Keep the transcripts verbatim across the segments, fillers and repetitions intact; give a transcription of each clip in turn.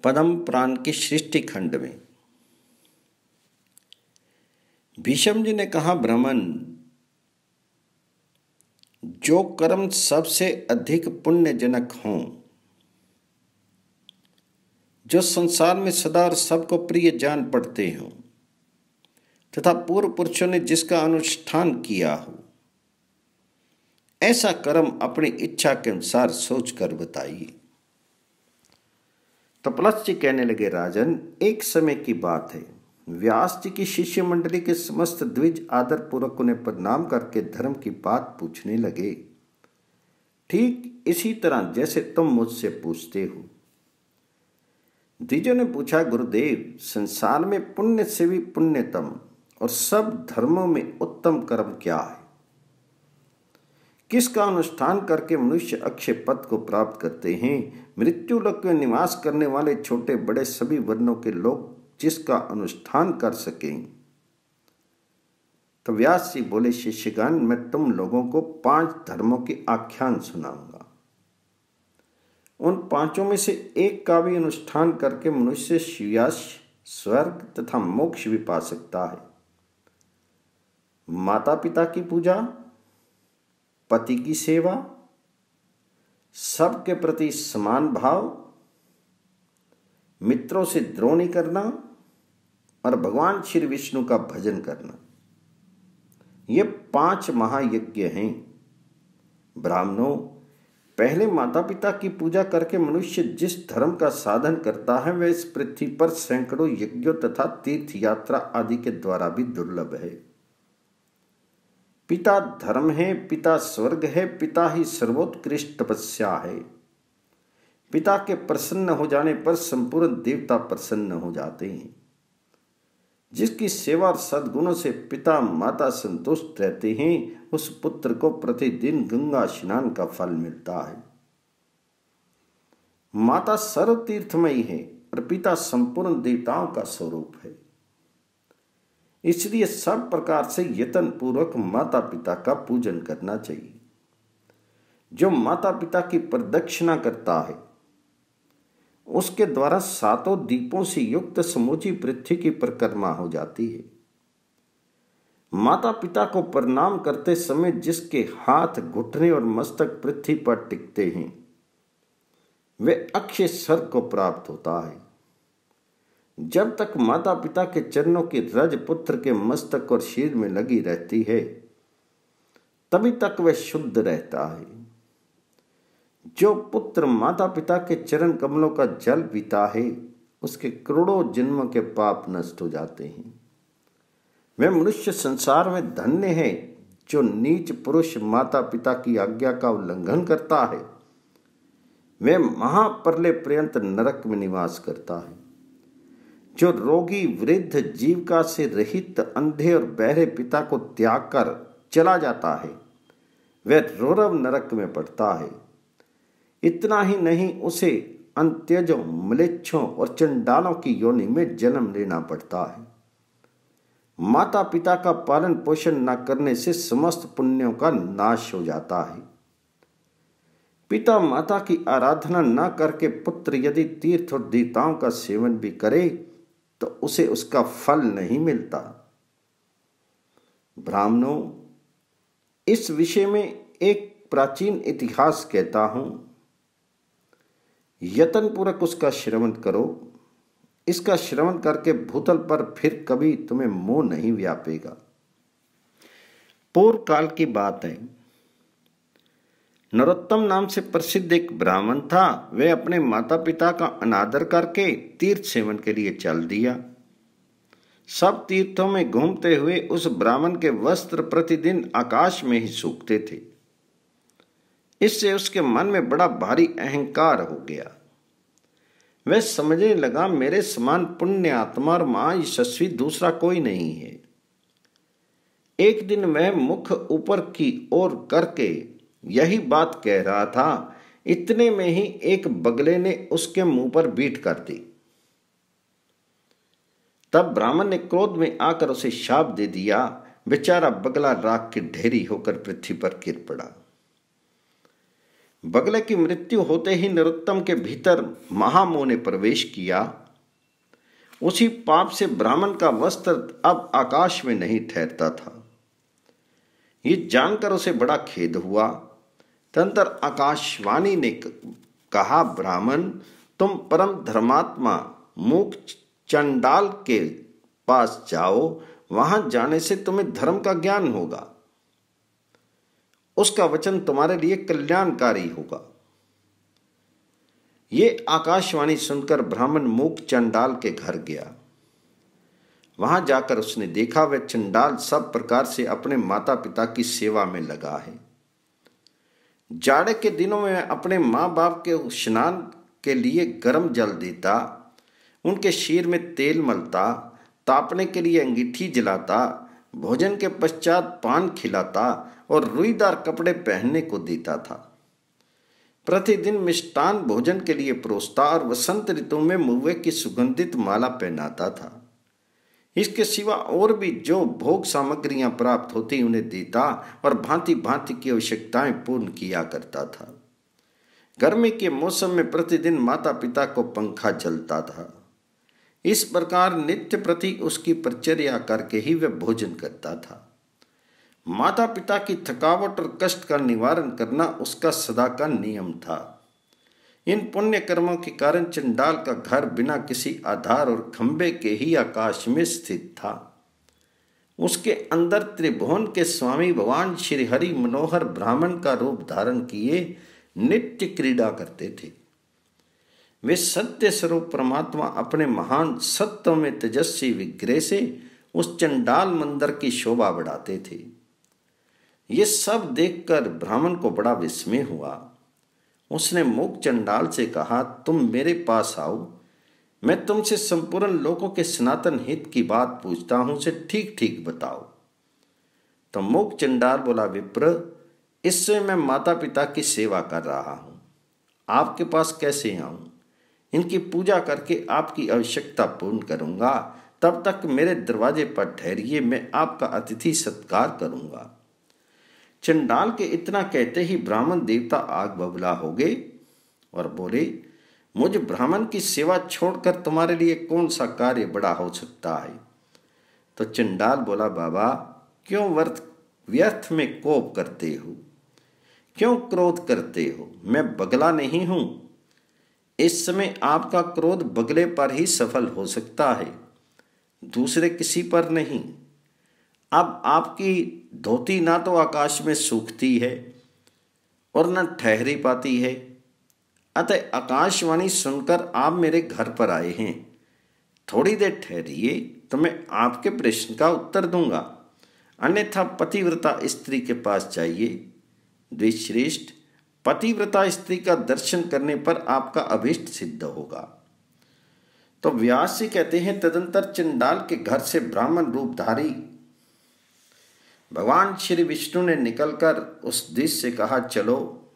पद्म पुराण के सृष्टि खंड में भीष्म जी ने कहा, ब्राह्मण, जो कर्म सबसे अधिक पुण्यजनक हों, जो संसार में सदा और सबको प्रिय जान पड़ते हों तथा पूर्व पुरुषों ने जिसका अनुष्ठान किया हो, ऐसा कर्म अपनी इच्छा के अनुसार सोच कर बताइए। तो प्लस जी कहने लगे, राजन, एक समय की बात है, व्यास जी की शिष्य मंडली के समस्त द्विज आदर पूर्वक उन्हें प्रणाम करके धर्म की बात पूछने लगे, ठीक इसी तरह जैसे तुम मुझसे पूछते हो। द्विजों ने पूछा, गुरुदेव, संसार में पुण्य से भी पुण्यतम और सब धर्मों में उत्तम कर्म क्या है? किसका अनुष्ठान करके मनुष्य अक्षय पद को प्राप्त करते हैं? मृत्यु लोक में निवास करने वाले छोटे बड़े सभी वर्णों के लोग जिसका अनुष्ठान कर सकें। तो व्यास जी बोले, शिष्यगण, मैं तुम लोगों को पांच धर्मों की आख्यान सुनाऊंगा। उन पांचों में से एक का भी अनुष्ठान करके मनुष्य यश, स्वर्ग तथा मोक्ष भी पा सकता है। माता पिता की पूजा, पति की सेवा, सबके प्रति समान भाव, मित्रों से द्रोह नहीं करना और भगवान श्री विष्णु का भजन करना। ये पांच महायज्ञ हैं। ब्राह्मणों, पहले माता पिता की पूजा करके मनुष्य जिस धर्म का साधन करता है वह इस पृथ्वी पर सैकड़ों यज्ञों तथा तीर्थ यात्रा आदि के द्वारा भी दुर्लभ है। पिता धर्म है, पिता स्वर्ग है, पिता ही सर्वोत्कृष्ट तपस्या है। पिता के प्रसन्न हो जाने पर संपूर्ण देवता प्रसन्न हो जाते हैं। जिसकी सेवा और सद्गुणों से पिता माता संतुष्ट रहते हैं, उस पुत्र को प्रतिदिन गंगा स्नान का फल मिलता है। माता सर्व तीर्थमयी है और पिता संपूर्ण देवताओं का स्वरूप है। इसलिए सब प्रकार से यत्न पूर्वक माता पिता का पूजन करना चाहिए। जो माता पिता की प्रदक्षिणा करता है उसके द्वारा सातों दीपों से युक्त समूची पृथ्वी की परिक्रमा हो जाती है। माता पिता को प्रणाम करते समय जिसके हाथ, घुटने और मस्तक पृथ्वी पर टिकते हैं वे अक्षय स्वर्ग को प्राप्त होता है। जब तक माता पिता के चरणों की रज पुत्र के मस्तक और शीर में लगी रहती है तभी तक वह शुद्ध रहता है। जो पुत्र माता पिता के चरण कमलों का जल पीता है उसके करोड़ों जन्मों के पाप नष्ट हो जाते हैं। वह मनुष्य संसार में धन्य है जो नीच पुरुष माता पिता की आज्ञा का उल्लंघन करता है। वह महाप्रलय पर्यंत नरक में निवास करता है। जो रोगी, वृद्ध, जीविका से रहित, अंधे और बहरे पिता को त्याग कर चला जाता है वह रौरव नरक में पड़ता है। इतना ही नहीं, उसे अंत्यजों, म्लेच्छों और चंडालों की योनि में जन्म लेना पड़ता है। माता पिता का पालन पोषण न करने से समस्त पुण्यों का नाश हो जाता है। पिता माता की आराधना न करके पुत्र यदि तीर्थ और देवताओं का सेवन भी करे तो उसे उसका फल नहीं मिलता। ब्राह्मणों, इस विषय में एक प्राचीन इतिहास कहता हूं, यत्न पूर्वक उसका श्रवण करो। इसका श्रवण करके भूतल पर फिर कभी तुम्हें मोह नहीं व्यापेगा। पूर्व काल की बात है। नरोत्तम नाम से प्रसिद्ध एक ब्राह्मण था। वह अपने माता पिता का अनादर करके तीर्थ सेवन के लिए चल दिया। सब तीर्थों में घूमते हुए उस ब्राह्मण के वस्त्र प्रतिदिन आकाश में ही सूखते थे। इससे उसके मन में बड़ा भारी अहंकार हो गया। वह समझने लगा, मेरे समान पुण्य आत्मा और महायशस्वी दूसरा कोई नहीं है। एक दिन वह मुख ऊपर की ओर करके यही बात कह रहा था, इतने में ही एक बगले ने उसके मुंह पर बीट कर दी। तब ब्राह्मण ने क्रोध में आकर उसे शाप दे दिया। बेचारा बगला राख की ढेरी होकर पृथ्वी पर गिर पड़ा। बगले की मृत्यु होते ही नरोत्तम के भीतर महामोह ने प्रवेश किया। उसी पाप से ब्राह्मण का वस्त्र अब आकाश में नहीं ठहरता था। ये जानकर उसे बड़ा खेद हुआ। तदंतर आकाशवाणी ने कहा, ब्राह्मण, तुम परम धर्मात्मा मूक चंडाल के पास जाओ, वहां जाने से तुम्हें धर्म का ज्ञान होगा। उसका वचन तुम्हारे लिए कल्याणकारी होगा। ये आकाशवाणी सुनकर ब्राह्मण मूक चंडाल के घर गया। वहां जाकर उसने देखा वह चंडाल सब प्रकार से अपने माता पिता की सेवा में लगा है। जाड़े के दिनों में अपने माँ बाप के स्नान के लिए गर्म जल देता, उनके सिर में तेल मलता, तापने के लिए अंगीठी जलाता, भोजन के पश्चात पान खिलाता और रुईदार कपड़े पहनने को देता था। प्रतिदिन मिष्टान भोजन के लिए परोसता और वसंत ऋतु में मुर्वे की सुगंधित माला पहनाता था। इसके सिवा और भी जो भोग सामग्रियां प्राप्त होती उन्हें देता और भांति भांति की आवश्यकताएं पूर्ण किया करता था। गर्मी के मौसम में प्रतिदिन माता पिता को पंखा चलता था। इस प्रकार नित्य प्रति उसकी परिचर्या करके ही वह भोजन करता था। माता पिता की थकावट और कष्ट का निवारण करना उसका सदा का नियम था। इन पुण्य कर्मों के कारण चंडाल का घर बिना किसी आधार और खंबे के ही आकाश में स्थित था। उसके अंदर त्रिभुवन के स्वामी भगवान श्री हरि मनोहर ब्राह्मण का रूप धारण किए नित्य क्रीड़ा करते थे। वे सत्य स्वरूप परमात्मा अपने महान सत्व में तेजस्वी विग्रह से उस चंडाल मंदिर की शोभा बढ़ाते थे। ये सब देखकर ब्राह्मण को बड़ा विस्मय हुआ। उसने मूक चंडाल से कहा, तुम मेरे पास आओ, मैं तुमसे संपूर्ण लोकों के सनातन हित की बात पूछता हूं, उसे ठीक ठीक बताओ। तो मूक चंडाल बोला, विप्र, इससे मैं माता पिता की सेवा कर रहा हूं, आपके पास कैसे आऊं? इनकी पूजा करके आपकी आवश्यकता पूर्ण करूंगा, तब तक मेरे दरवाजे पर ठहरिए, मैं आपका अतिथि सत्कार करूंगा। चंडाल के इतना कहते ही ब्राह्मण देवता आग बबूला हो गए और बोले, मुझ ब्राह्मण की सेवा छोड़कर तुम्हारे लिए कौन सा कार्य बड़ा हो सकता है? तो चंडाल बोला, बाबा, क्यों व्यर्थ व्यर्थ में कोप करते हो, क्यों क्रोध करते हो? मैं बगला नहीं हूं। इस समय आपका क्रोध बगले पर ही सफल हो सकता है, दूसरे किसी पर नहीं। अब आपकी धोती ना तो आकाश में सूखती है और न ठहरी पाती है, अतः आकाशवाणी सुनकर आप मेरे घर पर आए हैं। थोड़ी देर ठहरिए तो मैं आपके प्रश्न का उत्तर दूंगा, अन्यथा पतिव्रता स्त्री के पास जाइए। द्विश्रेष्ठ, पतिव्रता स्त्री का दर्शन करने पर आपका अभीष्ट सिद्ध होगा। तो व्यास जी कहते हैं, तदंतर चंडाल के घर से ब्राह्मण रूपधारी भगवान श्री विष्णु ने निकलकर उस देश से कहा, चलो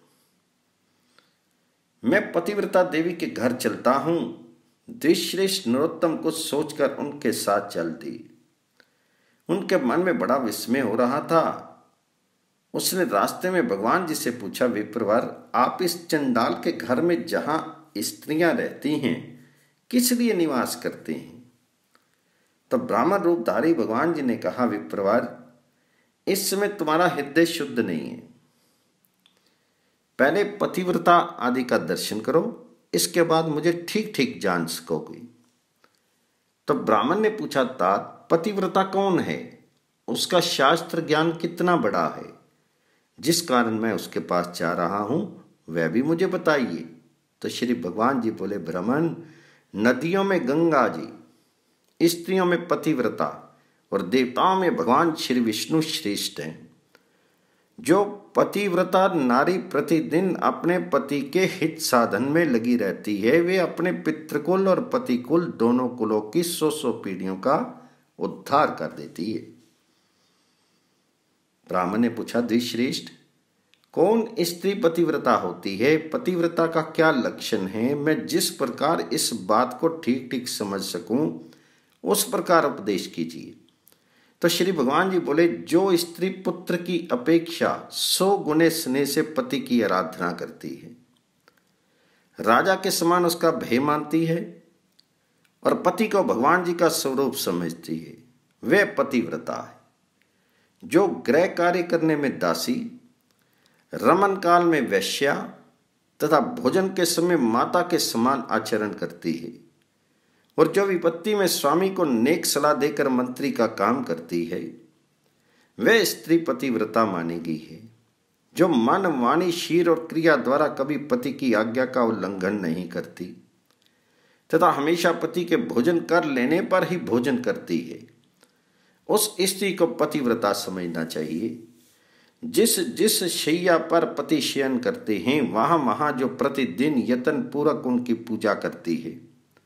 मैं पतिव्रता देवी के घर चलता हूं। द्विश्रेष्ठ नरोत्तम कुछ सोचकर उनके साथ चल दी। उनके मन में बड़ा विस्मय हो रहा था। उसने रास्ते में भगवान जी से पूछा, विप्रवर, आप इस चंडाल के घर में जहां स्त्रियां रहती हैं किस लिए निवास करते हैं? तो ब्राह्मण रूपधारी भगवान जी ने कहा, विप्रवर, इस समय तुम्हारा हृदय शुद्ध नहीं है। पहले पतिव्रता आदि का दर्शन करो, इसके बाद मुझे ठीक ठीक जान सकोगे। तो ब्राह्मण ने पूछा, तात, पतिव्रता कौन है? उसका शास्त्र ज्ञान कितना बड़ा है, जिस कारण मैं उसके पास जा रहा हूं, वह भी मुझे बताइए। तो श्री भगवान जी बोले, ब्राह्मण, नदियों में गंगा जी, स्त्रियों में पतिव्रता और देवताओं में भगवान श्री विष्णु श्रेष्ठ हैं। जो पतिव्रता नारी प्रतिदिन अपने पति के हित साधन में लगी रहती है, वे अपने पितृकुल और पतिकुल दोनों कुलों की सौ सौ पीढ़ियों का उद्धार कर देती है। ब्राह्मण ने पूछा, द्विश्रेष्ठ, कौन स्त्री पतिव्रता होती है? पतिव्रता का क्या लक्षण है? मैं जिस प्रकार इस बात को ठीक ठीक समझ सकूं, उस प्रकार उपदेश कीजिए। तो श्री भगवान जी बोले, जो स्त्री पुत्र की अपेक्षा सौ गुने स्नेह से पति की आराधना करती है, राजा के समान उसका भय मानती है और पति को भगवान जी का स्वरूप समझती है, वह पतिव्रता है। जो गृह कार्य करने में दासी, रमन काल में वैश्या तथा भोजन के समय माता के समान आचरण करती है, और जो विपत्ति में स्वामी को नेक सलाह देकर मंत्री का काम करती है, वह स्त्री पतिव्रता मानी गई है। जो मन, वाणी, शीर और क्रिया द्वारा कभी पति की आज्ञा का उल्लंघन नहीं करती तथा हमेशा पति के भोजन कर लेने पर ही भोजन करती है, उस स्त्री को पतिव्रता समझना चाहिए। जिस जिस शैया पर पति शयन करते हैं, वहां वहां जो प्रतिदिन यत्न पूर्वक उनकी पूजा करती है,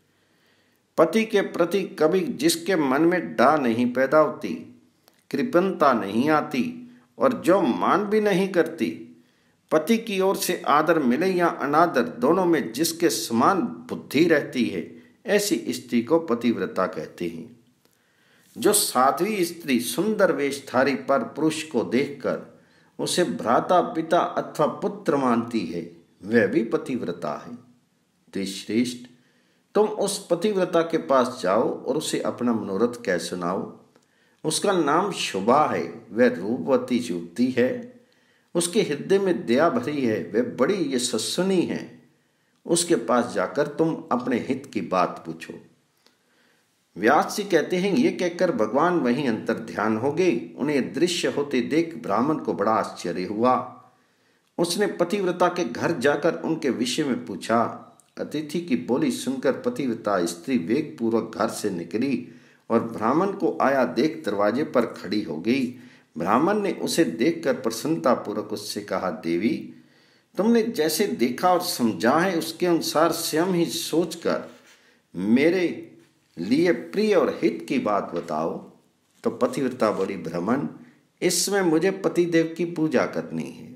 पति के प्रति कभी जिसके मन में डा नहीं पैदा होती, कृपणता नहीं आती और जो मान भी नहीं करती, पति की ओर से आदर मिले या अनादर दोनों में जिसके समान बुद्धि रहती है, ऐसी स्त्री को पतिव्रता कहते हैं। जो साध्वी स्त्री सुंदर वेशधारी पर पुरुष को देखकर उसे भ्राता, पिता अथवा पुत्र मानती है, वह भी पतिव्रता है। द्विश्रेष्ठ, तुम उस पतिव्रता के पास जाओ और उसे अपना मनोरथ कह सुनाओ। उसका नाम शुभा है, वह रूपवती युवती है, उसके हृदय में दया भरी है, वह बड़ी यशस्विनी है। उसके पास जाकर तुम अपने हित की बात पूछो। व्यास जी कहते हैं, ये कहकर भगवान वहीं अंतर ध्यान हो गए। उन्हें दृश्य होते देख ब्राह्मण को बड़ा आश्चर्य हुआ। उसने पतिव्रता के घर जाकर उनके विषय में पूछा। अतिथि की बोली सुनकर पतिव्रता स्त्री वेग पूर्वक घर से निकली और ब्राह्मण को आया देख दरवाजे पर खड़ी हो गई। ब्राह्मण ने उसे देखकर प्रसन्नता पूर्वक उससे कहा, देवी, तुमने जैसे देखा और समझा है उसके अनुसार स्वयं ही सोचकर मेरे लिए प्रिय और हित की बात बताओ। तो पतिव्रता बोली, ब्राह्मण, इसमें मुझे पतिदेव की पूजा करनी है,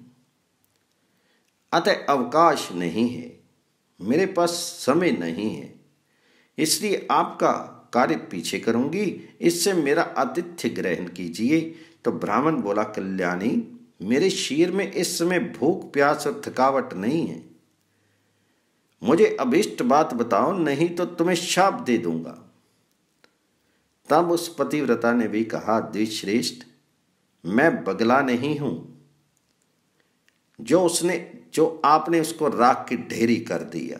अतः अवकाश नहीं है, मेरे पास समय नहीं है, इसलिए आपका कार्य पीछे करूंगी, इससे मेरा आतिथ्य ग्रहण कीजिए। तो ब्राह्मण बोला, कल्याणी, मेरे शरीर में इस समय भूख, प्यास और थकावट नहीं है, मुझे अभिष्ट बात बताओ, नहीं तो तुम्हें शाप दे दूंगा। तब उस पतिव्रता ने भी कहा, द्विश्रेष्ठ, मैं बगला नहीं हूं जो उसने जो आपने उसको राख की ढेरी कर दिया।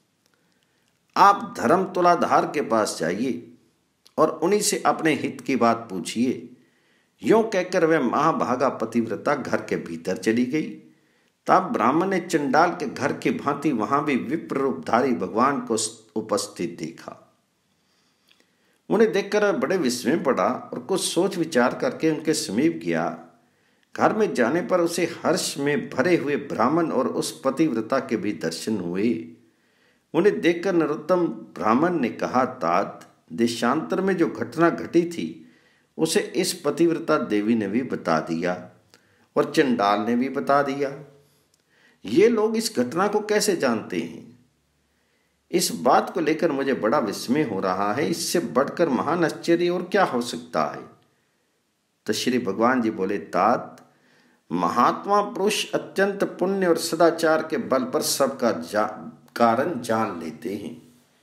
आप धर्म तुलाधार के पास जाइए और उन्हीं से अपने हित की बात पूछिए। यूं कहकर वह महाभागा पतिव्रता घर के भीतर चली गई। तब ब्राह्मण ने चंडाल के घर की भांति वहां भी विप्र रूपधारी भगवान को उपस्थित देखा। उन्हें देखकर बड़े विस्मय पड़ा और कुछ सोच विचार करके उनके समीप गया। घर में जाने पर उसे हर्ष में भरे हुए ब्राह्मण और उस पतिव्रता के भी दर्शन हुए। उन्हें देखकर नरोत्तम ब्राह्मण ने कहा, तात, देशांतर में जो घटना घटी थी उसे इस पतिव्रता देवी ने भी बता दिया और चंडाल ने भी बता दिया। ये लोग इस घटना को कैसे जानते हैं? इस बात को लेकर मुझे बड़ा विस्मय हो रहा है। इससे बढ़कर महान आश्चर्य और क्या हो सकता है? तो श्री भगवान जी बोले, तात, महात्मा पुरुष अत्यंत पुण्य और सदाचार के बल पर सबका जा, कारण जान लेते हैं।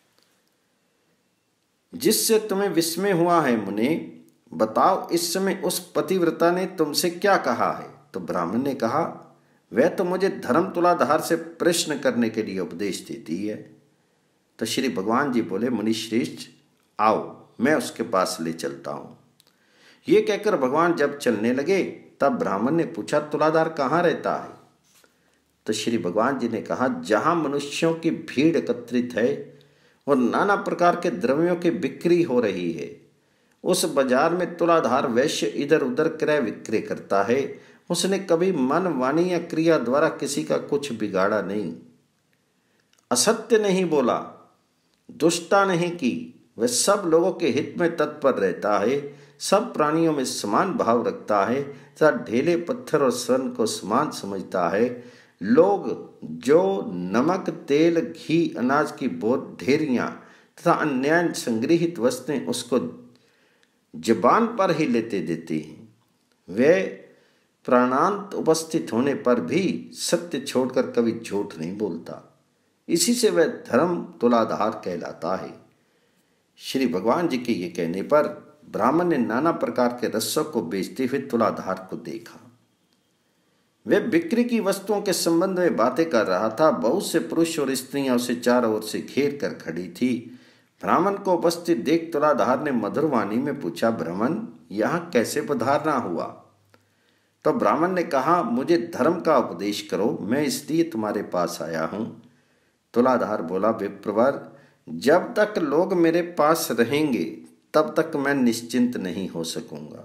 जिससे तुम्हें विस्मय हुआ है मुने, बताओ इस समय उस पतिव्रता ने तुमसे क्या कहा है? तो ब्राह्मण ने कहा, वह तो मुझे धर्म तुलाधार से प्रश्न करने के लिए उपदेश देती है। तो श्री भगवान जी बोले, मुनिश्रेष्ठ, आओ, मैं उसके पास ले चलता हूं। ये कहकर भगवान जब चलने लगे तब ब्राह्मण ने पूछा, तुलाधार कहाँ रहता है? तो श्री भगवान जी ने कहा, जहां मनुष्यों की भीड़ एकत्रित है और नाना प्रकार के द्रव्यों की बिक्री हो रही है, उस बाजार में तुलाधार वैश्य इधर उधर क्रय विक्रय करता है। उसने कभी मन, वाणी या क्रिया द्वारा किसी का कुछ बिगाड़ा नहीं, असत्य नहीं बोला, दुष्टता नहीं की। वह सब लोगों के हित में तत्पर रहता है, सब प्राणियों में समान भाव रखता है तथा ढेले पत्थर और स्वर्ण को समान समझता है। लोग जो नमक, तेल, घी, अनाज की बहुत ढेरियां तथा अन्य संग्रहित वस्तुएं उसको जबान पर ही लेते देते हैं। वे प्राणांत उपस्थित होने पर भी सत्य छोड़कर कभी झूठ नहीं बोलता। इसी से वह धर्म तुलाधार कहलाता है। श्री भगवान जी के ये कहने पर ब्राह्मण ने नाना प्रकार के रस्सों को बेचते हुए तुलाधार को देखा। वह बिक्री की वस्तुओं के संबंध में बातें कर रहा था। बहुत से पुरुष और स्त्रियां उसे चारों ओर से घेर कर खड़ी थी। ब्राह्मण को उपस्थित देख तुलाधार ने मधुर वाणी में पूछा, ब्राह्मण, यहाँ कैसे पधारना हुआ? तो ब्राह्मण ने कहा, मुझे धर्म का उपदेश करो, मैं इसलिए तुम्हारे पास आया हूं। तुलाधार बोला, विप्रवर, जब तक लोग मेरे पास रहेंगे तब तक मैं निश्चिंत नहीं हो सकूंगा।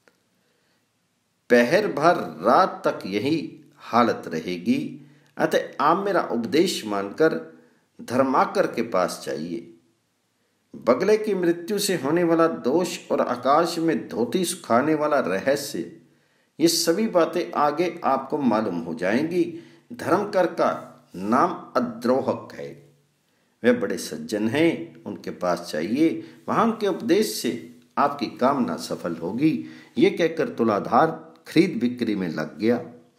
पहर भर रात तक यही हालत रहेगी। अतः आप मेरा उपदेश मानकर धर्माकर के पास जाइए। बगले की मृत्यु से होने वाला दोष और आकाश में धोती सुखाने वाला रहस्य, ये सभी बातें आगे आपको मालूम हो जाएंगी। धर्मकर का नाम अद्रोहक है। वे बड़े सज्जन हैं, उनके पास जाइए, वहां के उपदेश से आपकी कामना सफल होगी। ये कहकर तुलाधार खरीद बिक्री में लग गया।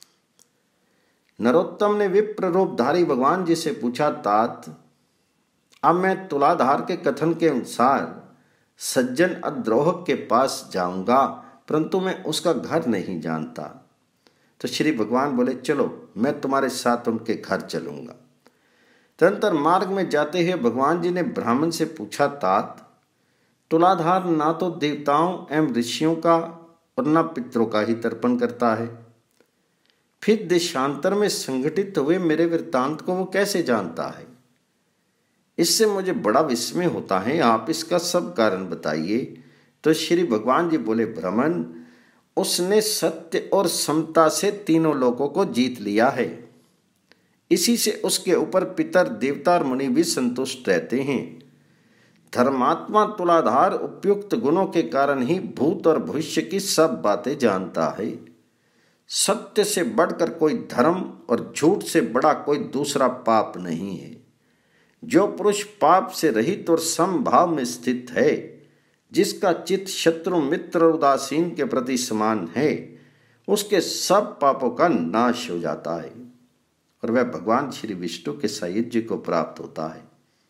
नरोत्तम ने विप्र रूपधारी भगवान जी से पूछा, तात, अब मैं तुलाधार के कथन के अनुसार सज्जन अद्रोहक के पास जाऊंगा, परंतु मैं उसका घर नहीं जानता। तो श्री भगवान बोले, चलो मैं तुम्हारे साथ उनके घर चलूंगा। तदंतर मार्ग में जाते हुए भगवान जी ने ब्राह्मण से पूछा, तात, तुलाधार ना तो देवताओं एवं ऋषियों का और न पितरों का ही तर्पण करता है, फिर देशांतर में संगठित हुए मेरे वृत्तांत को वो कैसे जानता है? इससे मुझे बड़ा विस्मय होता है। आप इसका सब कारण बताइए। तो श्री भगवान जी बोले, ब्राह्मण, उसने सत्य और समता से तीनों लोगों को जीत लिया है। इसी से उसके ऊपर पितर, देवता और मुनि भी संतुष्ट रहते हैं। धर्मात्मा तुलाधार उपयुक्त गुणों के कारण ही भूत और भविष्य की सब बातें जानता है। सत्य से बढ़कर कोई धर्म और झूठ से बड़ा कोई दूसरा पाप नहीं है। जो पुरुष पाप से रहित और समभाव में स्थित है, जिसका चित्त शत्रु मित्र और उदासीन के प्रति समान है, उसके सब पापों का नाश हो जाता है और वह भगवान श्री विष्णु के सायुज्य को प्राप्त होता है।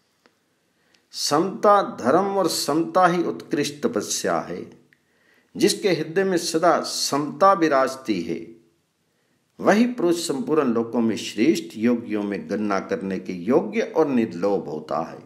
समता, धर्म और समता ही उत्कृष्ट तपस्या है। जिसके हृदय में सदा समता विराजती है, वही पुरुष संपूर्ण लोकों में श्रेष्ठ योगियों में गणना करने के योग्य और निर्लोभ होता है।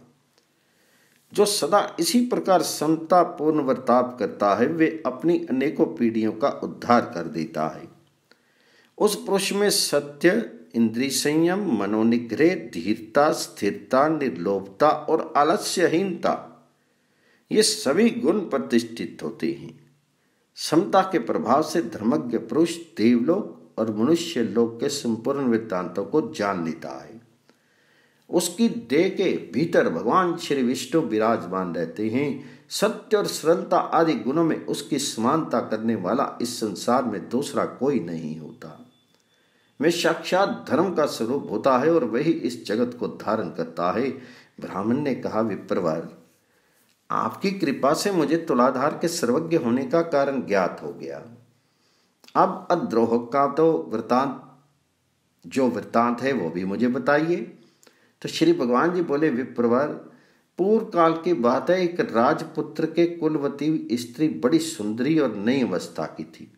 जो सदा इसी प्रकार समता पूर्ण वर्ताव करता है, वे अपनी अनेकों पीढ़ियों का उद्धार कर देता है। उस पुरुष में सत्य, इंद्रिय संयम, मनोनिग्रह, धीरता, स्थिरता, निर्लोभता और आलस्यहीनता, ये सभी गुण प्रतिष्ठित होते हैं। समता के प्रभाव से धर्मज्ञ पुरुष देवलोक और मनुष्य लोक के संपूर्ण वृत्तांतों को जान लेता है। उसकी देह के भीतर भगवान श्री विष्णु विराजमान रहते हैं। सत्य और सरलता आदि गुणों में उसकी समानता करने वाला इस संसार में दूसरा कोई नहीं होता। वह साक्षात धर्म का स्वरूप होता है और वही इस जगत को धारण करता है। ब्राह्मण ने कहा, विप्रवर, आपकी कृपा से मुझे तुलाधार के सर्वज्ञ होने का कारण ज्ञात हो गया। अब अद्रोह का तो वृतांत, जो वृतांत है वो भी मुझे बताइए। तो श्री भगवान जी बोले, विप्रवर, पूर्व काल की बात है। एक राजपुत्र के कुलवती स्त्री बड़ी सुंदरी और नई अवस्था की थी।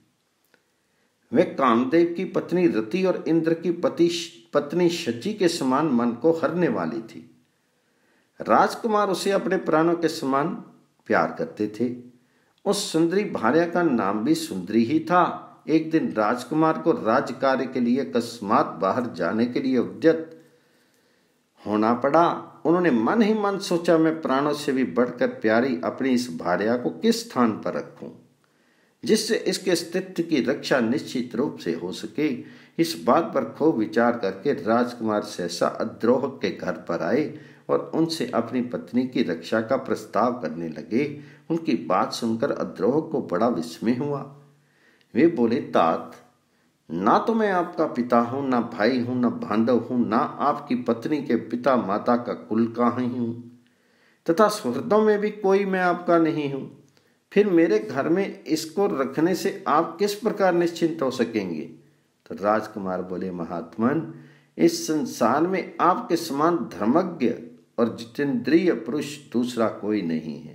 वह कामदेव की पत्नी रति और इंद्र की पति पत्नी शची के समान मन को हरने वाली थी। राजकुमार उसे अपने प्राणों के समान प्यार करते थे। उस सुंदरी भार्या का नाम भी सुंदरी ही था। एक दिन राजकुमार को राज कार्य के लिए अकस्मात बाहर जाने के लिए उद्यत होना पड़ा। उन्होंने मन ही मन सोचा, मैं प्राणों से भी बढ़कर प्यारी अपनी इस भार्या को किस स्थान पर रखूं, जिससे इसके अस्तित्व की रक्षा निश्चित रूप से हो सके। इस बात पर खूब विचार करके राजकुमार सहसा अद्रोह के घर पर आए और उनसे अपनी पत्नी की रक्षा का प्रस्ताव करने लगे। उनकी बात सुनकर अद्रोह को बड़ा विस्मय हुआ। वे बोले, तात, ना तो मैं आपका पिता हूं, ना भाई हूं, ना बांधव हूं, ना आपकी पत्नी के पिता माता का कुल का ही हूं, तथा सुहृदों में भी कोई मैं आपका नहीं हूं। फिर मेरे घर में इसको रखने से आप किस प्रकार निश्चिंत हो सकेंगे? तो राजकुमार बोले, महात्मन, इस संसार में आपके समान धर्मज्ञ और जितेंद्रिय पुरुष दूसरा कोई नहीं है।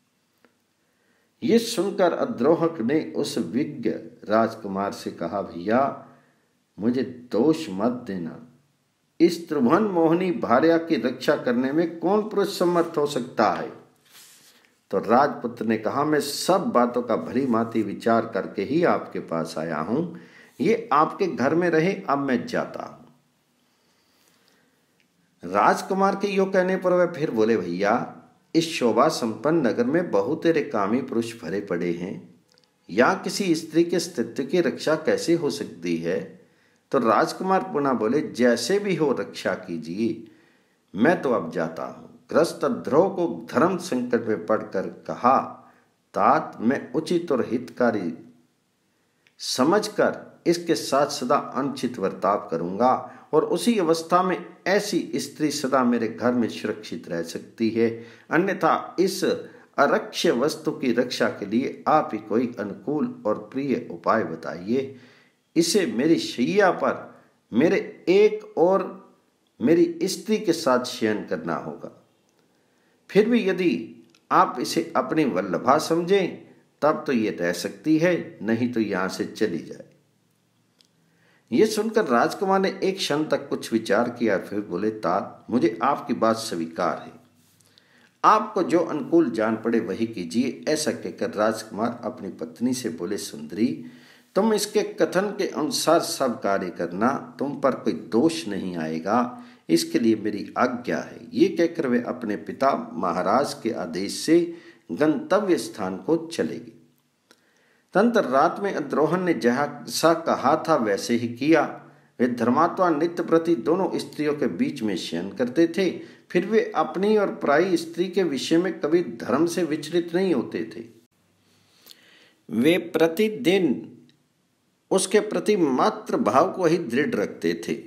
ये सुनकर अद्रोहक ने उस विज्ञ राजकुमार से कहा, भैया मुझे दोष मत देना। इस त्रिभुवन मोहिनी भार्या की रक्षा करने में कौन पुरुष समर्थ हो सकता है? तो राजपुत्र ने कहा, मैं सब बातों का भली भांति विचार करके ही आपके पास आया हूं। ये आपके घर में रहे, अब मैं जाता हूं। राजकुमार के यो कहने पर वह फिर बोले, भैया इस शोभा संपन्न नगर में बहुत तेरे कामी पुरुष भरे पड़े हैं, यहाँ किसी स्त्री के अस्तित्व की रक्षा कैसे हो सकती है? तो राजकुमार पुनः बोले, जैसे भी हो रक्षा कीजिए, मैं तो अब जाता हूँ। ग्रस्त अद्रोह को धर्म संकट में पड़कर कहा, तात मैं उचित और हितकारी समझकर इसके साथ सदा अनुचित वर्ताव करूंगा और उसी अवस्था में ऐसी स्त्री सदा मेरे घर में सुरक्षित रह सकती है। अन्यथा इस अरक्ष्य वस्तु की रक्षा के लिए आप ही कोई अनुकूल और प्रिय उपाय बताइए। इसे मेरी शैया पर मेरे एक और मेरी स्त्री के साथ शयन करना होगा। फिर भी यदि आप इसे अपनी वल्लभा समझें तब तो ये रह सकती है, नहीं तो यहां से चली जाए। ये सुनकर राजकुमार ने एक क्षण तक कुछ विचार किया, फिर बोले, तात मुझे आपकी बात स्वीकार है, आपको जो अनुकूल जान पड़े वही कीजिए। ऐसा कहकर राजकुमार अपनी पत्नी से बोले, सुंदरी तुम इसके कथन के अनुसार सब कार्य करना, तुम पर कोई दोष नहीं आएगा, इसके लिए मेरी आज्ञा है। ये कहकर वे अपने पिता महाराज के आदेश से गंतव्य स्थान को चलेगी। तंत्र रात में अद्रोहन ने जैसा कहा था वैसे ही किया। वे धर्मात्मा नित्य प्रति दोनों स्त्रियों के बीच में शयन करते थे। फिर वे अपनी और पराई स्त्री के विषय में कभी धर्म से विचलित नहीं होते थे। वे प्रतिदिन उसके प्रति मात्र भाव को ही दृढ़ रखते थे।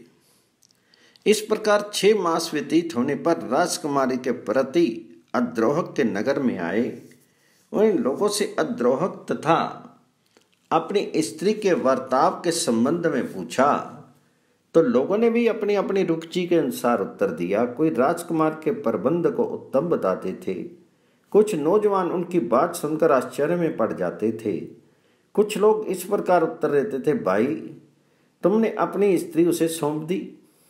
इस प्रकार छह मास व्यतीत होने पर राजकुमारी के प्रति अद्रोहक के नगर में आए। उन लोगों से अद्रोहक तथा अपनी स्त्री के वर्ताव के संबंध में पूछा तो लोगों ने भी अपनी अपनी रुचि के अनुसार उत्तर दिया। कोई राजकुमार के प्रबंध को उत्तम बताते थे, कुछ नौजवान उनकी बात सुनकर आश्चर्य में पड़ जाते थे। कुछ लोग इस प्रकार उत्तर देते थे, भाई तुमने अपनी स्त्री उसे सौंप दी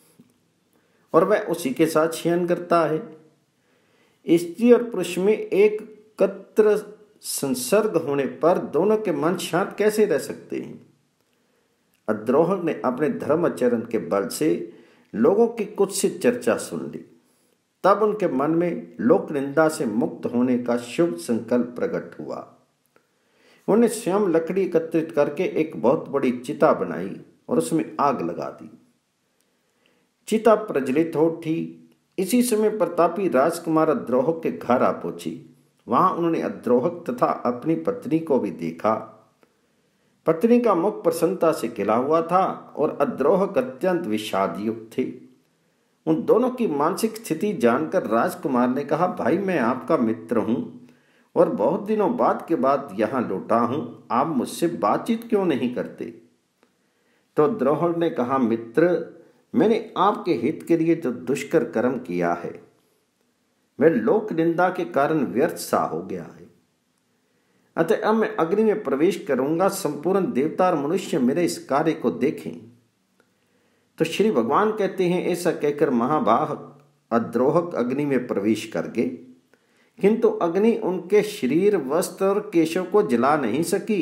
और वह उसी के साथ शयन करता है। स्त्री और पुरुष में एक कत्र संसर्ग होने पर दोनों के मन शांत कैसे रह सकते हैं? अद्रोहक ने अपने धर्म आचरण के बल से लोगों की कुत्सित चर्चा सुन ली। तब उनके मन में लोक निंदा से मुक्त होने का शुभ संकल्प प्रकट हुआ। उन्हें स्वयं लकड़ी एकत्रित करके एक बहुत बड़ी चिता बनाई और उसमें आग लगा दी। चिता प्रज्वलित हो उठी। इसी समय प्रतापी राजकुमार अद्रोहक के घर आ पहुंची। वहां उन्होंने अद्रोहक तथा अपनी पत्नी को भी देखा। पत्नी का मुख प्रसन्नता से खिला हुआ था और अद्रोहक अत्यंत विषाद युक्त थे। उन दोनों की मानसिक स्थिति जानकर राजकुमार ने कहा, भाई मैं आपका मित्र हूं और बहुत दिनों बाद के बाद यहां लौटा हूं, आप मुझसे बातचीत क्यों नहीं करते? तो अद्रोहक ने कहा, मित्र मैंने आपके हित के लिए जो दुष्कर कर्म किया है वह लोक निंदा के कारण व्यर्थ सा हो गया है। अतः अब मैं अग्नि में प्रवेश करूंगा, संपूर्ण देवता और मनुष्य मेरे इस कार्य को देखें। तो श्री भगवान कहते हैं, ऐसा कहकर महाभाग अद्रोहक अग्नि में प्रवेश कर गए, किंतु अग्नि उनके शरीर, वस्त्र और केशों को जला नहीं सकी।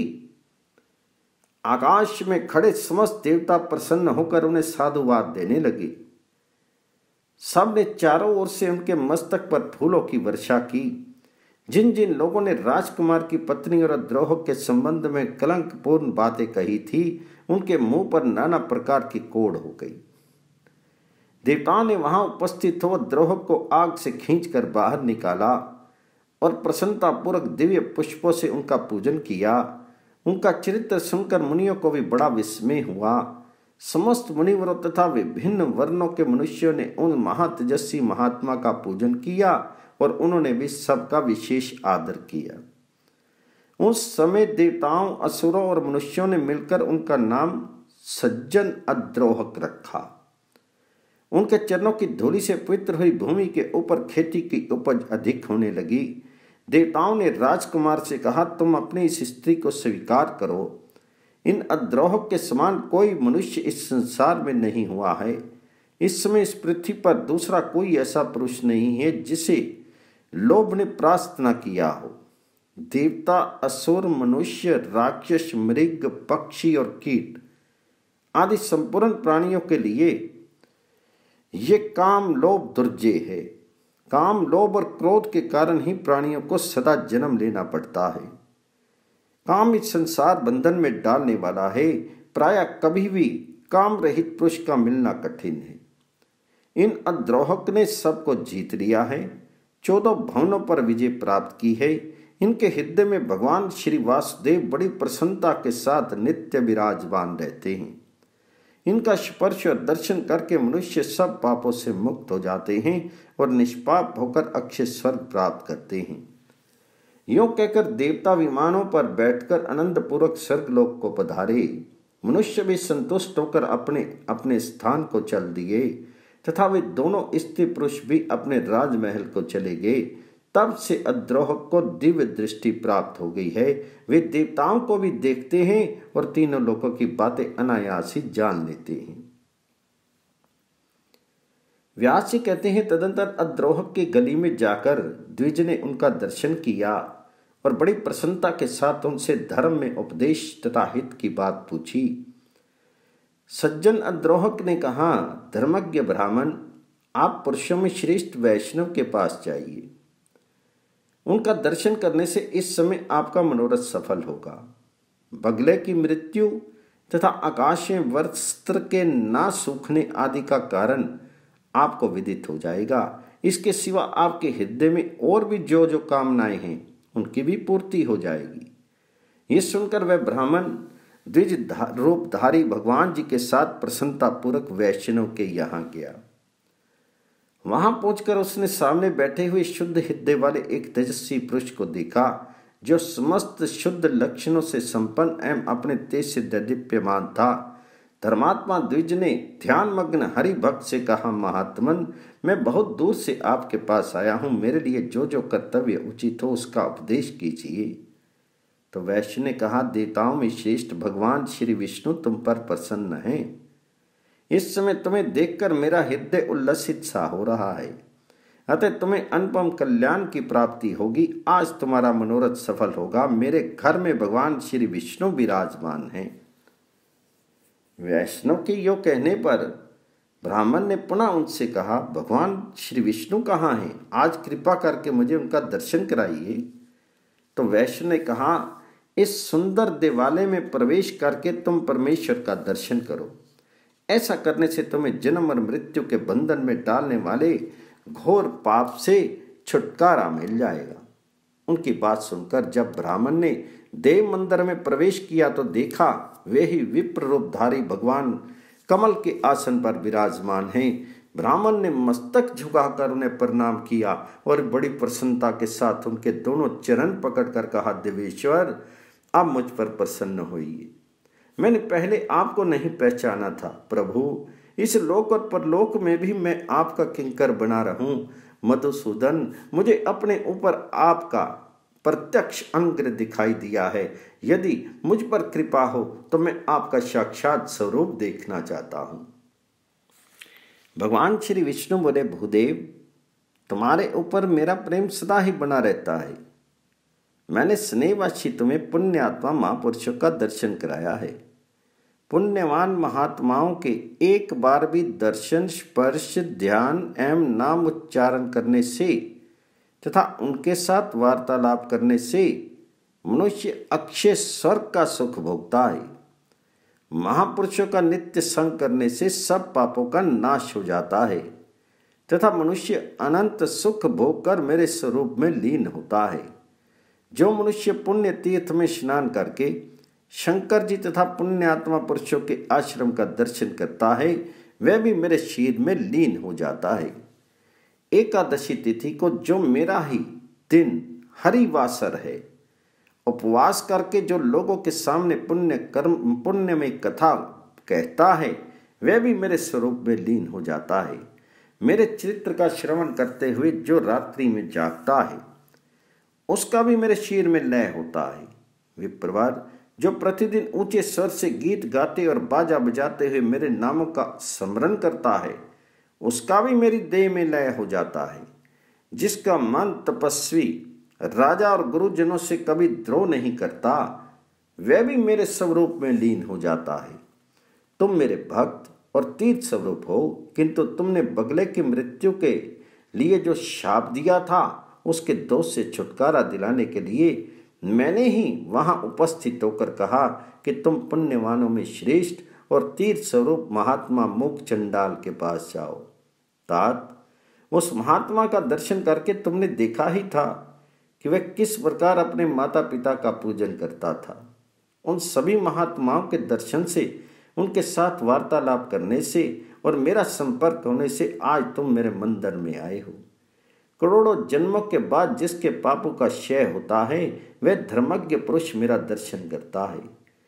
आकाश में खड़े समस्त देवता प्रसन्न होकर उन्हें साधुवाद देने लगे। सब ने चारों ओर से उनके मस्तक पर फूलों की वर्षा की। जिन जिन लोगों ने राजकुमार की पत्नी और अद्रोहक के संबंध में कलंकपूर्ण बातें कही थी, उनके मुंह पर नाना प्रकार की कोढ़ हो गई। देवताओं ने वहां उपस्थित हो अद्रोहक को आग से खींचकर बाहर निकाला और प्रसन्नतापूर्वक दिव्य पुष्पों से उनका पूजन किया। उनका चरित्र सुनकर मुनियों को भी बड़ा विस्मय हुआ। समस्त मुनिवरों तथा विभिन्न वर्णों के मनुष्यों ने उन महातेजस्वी महात्मा का पूजन किया और उन्होंने भी सबका विशेष आदर किया। उस समय देवताओं, असुरों और मनुष्यों ने मिलकर उनका नाम सज्जन अद्रोहक रखा। उनके चरणों की धूलि से पवित्र हुई भूमि के ऊपर खेती की उपज अधिक होने लगी। देवताओं ने राजकुमार से कहा, तुम अपनी इस स्त्री को स्वीकार करो। इन अद्रोहक के समान कोई मनुष्य इस संसार में नहीं हुआ है। इस समय इस पृथ्वी पर दूसरा कोई ऐसा पुरुष नहीं है जिसे लोभ ने परास्त न किया हो। देवता, असुर, मनुष्य, राक्षस, मृग, पक्षी और कीट आदि संपूर्ण प्राणियों के लिए ये काम लोभ दुर्जय है। काम, लोभ और क्रोध के कारण ही प्राणियों को सदा जन्म लेना पड़ता है। काम इस संसार बंधन में डालने वाला है। प्रायः कभी भी काम रहित पुरुष का मिलना कठिन है। इन अद्रोहक ने सबको जीत लिया है, चौदह भवनों पर विजय प्राप्त की है। इनके हृदय में भगवान श्री वासुदेव बड़ी प्रसन्नता के साथ नित्य विराजमान रहते हैं। इनका स्पर्श और दर्शन करके मनुष्य सब पापों से मुक्त हो जाते हैं और निष्पाप होकर अक्षय स्वर्ग प्राप्त करते हैं। यों कहकर देवता विमानों पर बैठकर आनंद पूर्वक स्वर्गलोक को पधारे। मनुष्य भी संतुष्ट होकर अपने अपने स्थान को चल दिए तथा वे दोनों स्त्री पुरुष भी अपने राजमहल को चले गए। तब से अद्रोहक को दिव्य दृष्टि प्राप्त हो गई है। वे देवताओं को भी देखते हैं और तीनों लोगों की बातें अनायास ही जान लेते हैं। व्यास जी कहते हैं, तदंतर अद्रोहक की गली में जाकर द्विज ने उनका दर्शन किया और बड़ी प्रसन्नता के साथ उनसे धर्म में उपदेश तथा हित की बात पूछी। सज्जन अद्रोहक ने कहा, धर्मज्ञ ब्राह्मण, आप पुरुषों में श्रेष्ठ वैष्णव के पास जाइए। उनका दर्शन करने से इस समय आपका मनोरथ सफल होगा। बगले की मृत्यु तथा आकाश में वस्त्र के ना सूखने आदि का कारण आपको विदित हो जाएगा। इसके सिवा आपके हृदय में और भी जो जो कामनाएं हैं उनकी भी पूर्ति हो जाएगी। ये सुनकर वह ब्राह्मण द्विज रूपधारी भगवान जी के साथ प्रसन्नता पूर्वक वैष्णव के यहाँ गया। वहां पहुंचकर उसने सामने बैठे हुए शुद्ध हृदय वाले एक तेजस्वी पुरुष को देखा, जो समस्त शुद्ध लक्षणों से संपन्न एवं अपने तेज से दीप्यमान था। धर्मात्मा द्विज ने ध्यान मग्न हरि भक्त से कहा, महात्मन, मैं बहुत दूर से आपके पास आया हूं। मेरे लिए जो जो कर्तव्य उचित हो उसका उपदेश कीजिए। तो वैश्य ने कहा, देवताओं में श्रेष्ठ भगवान श्री विष्णु तुम पर प्रसन्न हैं। इस समय तुम्हें देखकर मेरा हृदय उल्लसित सा हो रहा है, अतः तुम्हें अनुपम कल्याण की प्राप्ति होगी। आज तुम्हारा मनोरथ सफल होगा। मेरे घर में भगवान श्री विष्णु विराजमान हैं। वैष्णव के यो कहने पर ब्राह्मण ने पुनः उनसे कहा, भगवान श्री विष्णु कहाँ हैं? आज कृपा करके मुझे उनका दर्शन कराइए। तो वैष्णव ने कहा, इस सुंदर देवालय में प्रवेश करके तुम परमेश्वर का दर्शन करो। ऐसा करने से तुम्हें जन्म और मृत्यु के बंधन में डालने वाले घोर पाप से छुटकारा मिल जाएगा। उनकी बात सुनकर जब ब्राह्मण ने देव मंदिर में प्रवेश किया तो देखा वे ही विप्र रूपधारी भगवान कमल के आसन पर विराजमान हैं। ब्राह्मण ने मस्तक झुकाकर उन्हें प्रणाम किया और बड़ी प्रसन्नता के साथ उनके दोनों चरण पकड़कर कहा, देवेश्वर, आप मुझ पर प्रसन्न होइए। मैंने पहले आपको नहीं पहचाना था। प्रभु, इस लोक और परलोक में भी मैं आपका किंकर बना रहूं। मधुसूदन, मुझे अपने ऊपर आपका प्रत्यक्ष अंग्र दिखाई दिया है। यदि मुझ पर कृपा हो तो मैं आपका साक्षात स्वरूप देखना चाहता हूं। भगवान श्री विष्णु बोले, भूदेव, तुम्हारे ऊपर मेरा प्रेम सदा ही बना रहता है। मैंने स्नेहवासी तुम्हें पुण्यात्मा महापुरुषों का दर्शन कराया है। पुण्यवान महात्माओं के एक बार भी दर्शन, स्पर्श, ध्यान एवं नाम उच्चारण करने से तथा उनके साथ वार्तालाप करने से मनुष्य अक्षय स्वर्ग का सुख भोगता है। महापुरुषों का नित्य संग करने से सब पापों का नाश हो जाता है तथा मनुष्य अनंत सुख भोग कर मेरे स्वरूप में लीन होता है। जो मनुष्य पुण्य तीर्थ में स्नान करके शंकर जी तथा पुण्यात्मा पुरुषों के आश्रम का दर्शन करता है, वह भी मेरे शीर में लीन हो जाता है। एकादशी तिथि को जो मेरा ही दिन हरिवासर है, उपवास करके जो लोगों के सामने पुण्य कर्म पुण्य में कथा कहता है वह भी मेरे स्वरूप में लीन हो जाता है। मेरे चरित्र का श्रवण करते हुए जो रात्रि में जागता है उसका भी मेरे शीर में लय होता है। विप्रवर, जो प्रतिदिन ऊंचे स्वर से गीत गाते और बाजा बजाते हुए मेरे नामों का स्मरण करता है उसका भी मेरी देह में लय हो जाता है। जिसका मन तपस्वी राजा और गुरुजनों से कभी द्रोह नहीं करता वह भी मेरे स्वरूप में लीन हो जाता है। तुम मेरे भक्त और तीर्थ स्वरूप हो, किंतु तुमने बगले की मृत्यु के लिए जो शाप दिया था उसके दोष से छुटकारा दिलाने के लिए मैंने ही वहां उपस्थित होकर कहा कि तुम पुण्यवानों में श्रेष्ठ और तीर्थ स्वरूप महात्मा मूक चंडाल के पास जाओ। तात, उस महात्मा का दर्शन करके तुमने देखा ही था कि वह किस प्रकार अपने माता पिता का पूजन करता था। उन सभी महात्माओं के दर्शन से, उनके साथ वार्तालाप करने से और मेरा संपर्क होने से आज तुम मेरे मंदिर में आए हो। करोड़ों जन्मों के बाद जिसके पापों का क्षय होता है वह धर्मज्ञ पुरुष मेरा दर्शन करता है,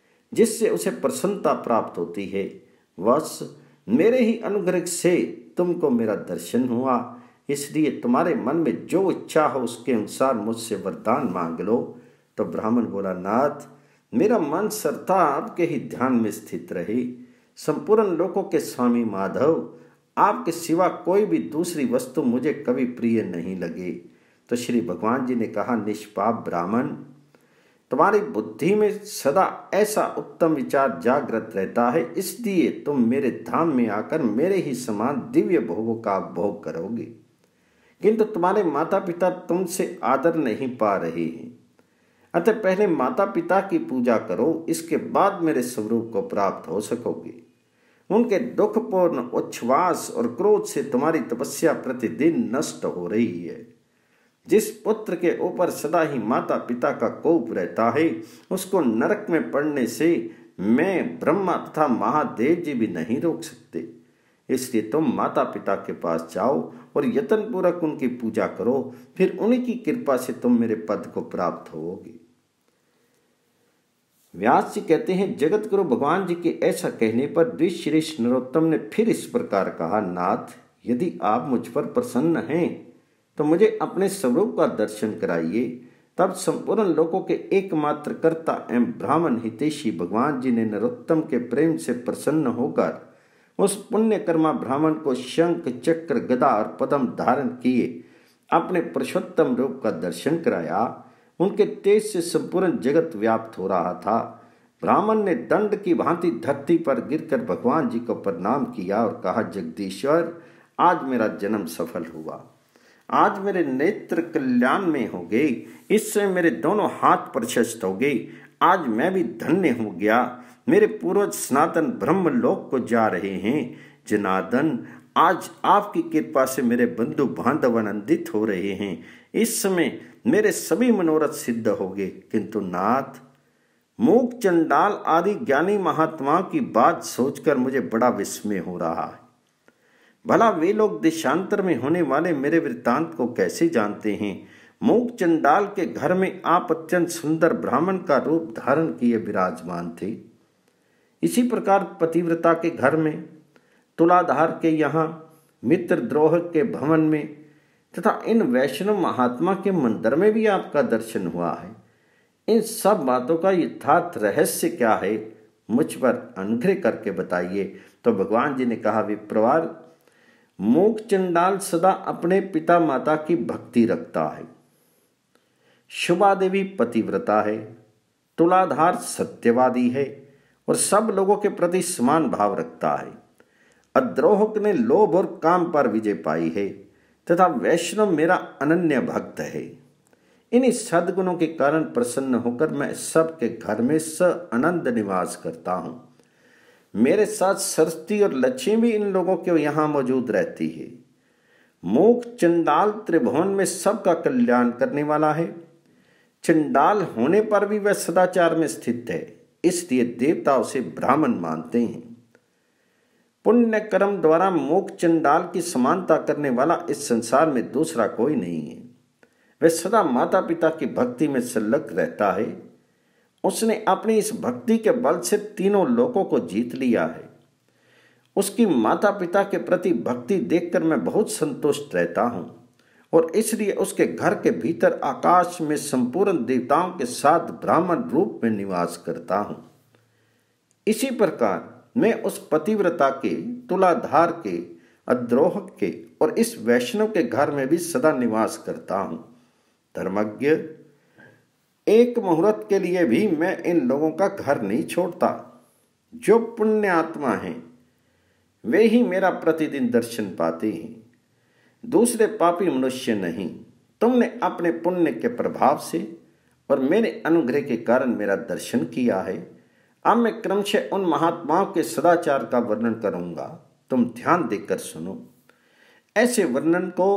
जिससे उसे प्रसन्नता प्राप्त होती है। बस मेरे ही अनुग्रह से तुमको मेरा दर्शन हुआ, इसलिए तुम्हारे मन में जो इच्छा हो उसके अनुसार मुझसे वरदान मांग लो। तो ब्राह्मण बोला, नाथ, मेरा मन सर्वथा आपके ही ध्यान में स्थित रहे। संपूर्ण लोकों के स्वामी माधव, आपके सिवा कोई भी दूसरी वस्तु मुझे कभी प्रिय नहीं लगे। तो श्री भगवान जी ने कहा, निष्पाप ब्राह्मण, तुम्हारी बुद्धि में सदा ऐसा उत्तम विचार जागृत रहता है, इसलिए तुम मेरे धाम में आकर मेरे ही समान दिव्य भोगों का भोग करोगे। किंतु तुम्हारे माता पिता तुमसे आदर नहीं पा रहे हैं, अतः पहले माता पिता की पूजा करो, इसके बाद मेरे स्वरूप को प्राप्त हो सकोगे। उनके दुखपूर्ण उच्छ्वास और क्रोध से तुम्हारी तपस्या प्रतिदिन नष्ट हो रही है। जिस पुत्र के ऊपर सदा ही माता पिता का कोप रहता है उसको नरक में पड़ने से मैं ब्रह्मा तथा महादेव जी भी नहीं रोक सकते। इसलिए तुम माता पिता के पास जाओ और यत्न पूर्वक उनकी पूजा करो, फिर उन्हीं की कृपा से तुम मेरे पद को प्राप्त होगे। व्यास जी कहते हैं, जगत गुरु भगवान जी के ऐसा कहने पर ऋषि नरोत्तम ने फिर इस प्रकार कहा, नाथ, यदि आप मुझ पर प्रसन्न हैं तो मुझे अपने स्वरूप का दर्शन कराइए। तब संपूर्ण लोकों के एकमात्र कर्ता एवं ब्राह्मण हितैषी भगवान जी ने नरोत्तम के प्रेम से प्रसन्न होकर उस पुण्यकर्मा ब्राह्मण को शंख चक्र गदा और पद्म धारण किए अपने पुरुषोत्तम रूप का दर्शन कराया। उनके तेज से संपूर्ण जगत व्याप्त हो रहा था। ब्राह्मण ने दंड की भांति धरती पर गिरकर भगवान जी को प्रणाम किया और कहा, जगदीश्वर, आज मेरा जन्म सफल हुआ, आज मेरे नेत्र कल्याण में हो गए, इससे मेरे दोनों हाथ प्रशस्त हो गए, आज मैं भी धन्य हो गया। मेरे पूर्वज सनातन ब्रह्म लोक को जा रहे हैं। जनार्दन, आज आपकी कृपा से मेरे बंधु बांधव आनंदित हो रहे हैं। इस समय मेरे सभी मनोरथ सिद्ध हो गए। किंतु नाथ, मूक चंडाल आदि ज्ञानी महात्माओं की बात सोचकर मुझे बड़ा विस्मय हो रहा है। भला वे लोग देशांतर में होने वाले मेरे वृत्तांत को कैसे जानते हैं? मूक चंडाल के घर में आप अत्यंत सुंदर ब्राह्मण का रूप धारण किए विराजमान थे। इसी प्रकार पतिव्रता के घर में, तुलाधार के यहाँ, मित्रद्रोह के भवन में तथा इन वैष्णव महात्मा के मंदिर में भी आपका दर्शन हुआ है। इन सब बातों का यथार्थ रहस्य क्या है, मुझ पर अनुग्रह करके बताइए। तो भगवान जी ने कहा, विप्रवार, मूक चंडाल सदा अपने पिता माता की भक्ति रखता है। शुभा देवी पतिव्रता है, तुलाधार सत्यवादी है और सब लोगों के प्रति समान भाव रखता है। अद्रोहक ने लोभ और काम पर विजय पाई है तथा वैष्णव मेरा अनन्य भक्त है। इन्हीं सद्गुणों के कारण प्रसन्न होकर मैं सबके घर में स आनंद निवास करता हूँ। मेरे साथ सरस्वती और लक्ष्मी भी इन लोगों के यहाँ मौजूद रहती है। मूक चंडाल त्रिभुवन में सबका कल्याण करने वाला है। चंडाल होने पर भी वह सदाचार में स्थित है, इसलिए देवता उसे ब्राह्मण मानते हैं। पुण्य कर्म द्वारा मूक चंडाल की समानता करने वाला इस संसार में दूसरा कोई नहीं है। वह सदा माता पिता की भक्ति में संलग्न रहता है। उसने अपनी इस भक्ति के बल से तीनों लोकों को जीत लिया है। उसकी माता पिता के प्रति भक्ति देखकर मैं बहुत संतुष्ट रहता हूँ और इसलिए उसके घर के भीतर आकाश में संपूर्ण देवताओं के साथ ब्राह्मण रूप में निवास करता हूँ। इसी प्रकार मैं उस पतिव्रता के, तुलाधार के, अद्रोह के और इस वैष्णव के घर में भी सदा निवास करता हूँ। धर्मज्ञ, एक मुहूर्त के लिए भी मैं इन लोगों का घर नहीं छोड़ता। जो पुण्य आत्मा हैं वे ही मेरा प्रतिदिन दर्शन पाते हैं, दूसरे पापी मनुष्य नहीं। तुमने अपने पुण्य के प्रभाव से और मेरे अनुग्रह के कारण मेरा दर्शन किया है। अब मैं क्रमशः उन महात्माओं के सदाचार का वर्णन करूंगा, तुम ध्यान देकर सुनो। ऐसे वर्णन को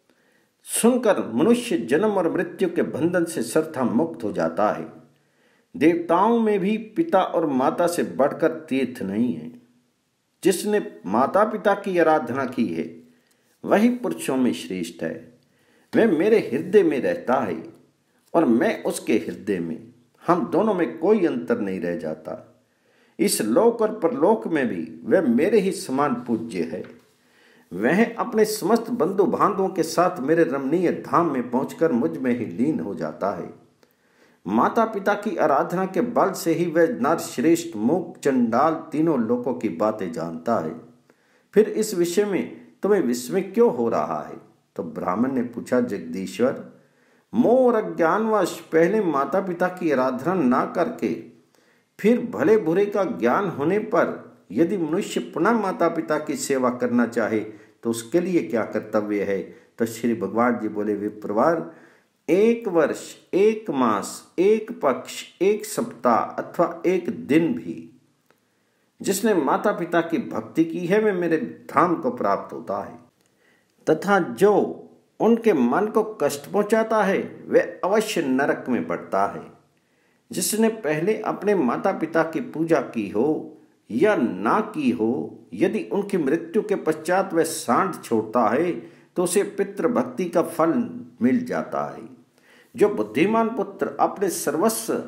सुनकर मनुष्य जन्म और मृत्यु के बंधन से सर्वथा मुक्त हो जाता है। देवताओं में भी पिता और माता से बढ़कर तीर्थ नहीं है। जिसने माता पिता की आराधना की है वही पुरुषों में श्रेष्ठ है। वह मेरे हृदय में रहता है और मैं उसके हृदय में, हम दोनों में कोई अंतर नहीं रह जाता। इस लोक और परलोक में भी वह मेरे ही समान पूज्य है। वह अपने समस्त बंधु बांधवों के साथ मेरे रमणीय धाम में पहुंचकर मुझ में ही लीन हो जाता है। माता पिता की आराधना के बल से ही वह नर श्रेष्ठ, मूक, चंडाल तीनों लोकों की बातें जानता है। फिर इस विषय में तुम्हें विस्मय क्यों हो रहा है? तो ब्राह्मण ने पूछा, जगदीश्वर, मोह और अज्ञानवश पहले माता पिता की आराधना ना करके फिर भले बुरे का ज्ञान होने पर यदि मनुष्य पुनः माता पिता की सेवा करना चाहे तो उसके लिए क्या कर्तव्य है? तो श्री भगवान जी बोले, विप्रवर, एक वर्ष, एक मास, एक पक्ष, एक सप्ताह अथवा एक दिन भी जिसने माता पिता की भक्ति की है वह मेरे धाम को प्राप्त होता है, तथा जो उनके मन को कष्ट पहुंचाता है वह अवश्य नरक में पड़ता है। जिसने पहले अपने माता पिता की पूजा की हो या ना की हो, यदि उनकी मृत्यु के पश्चात वह सांड छोड़ता है तो उसे पितृभक्ति का फल मिल जाता है। जो बुद्धिमान पुत्र अपने सर्वस्व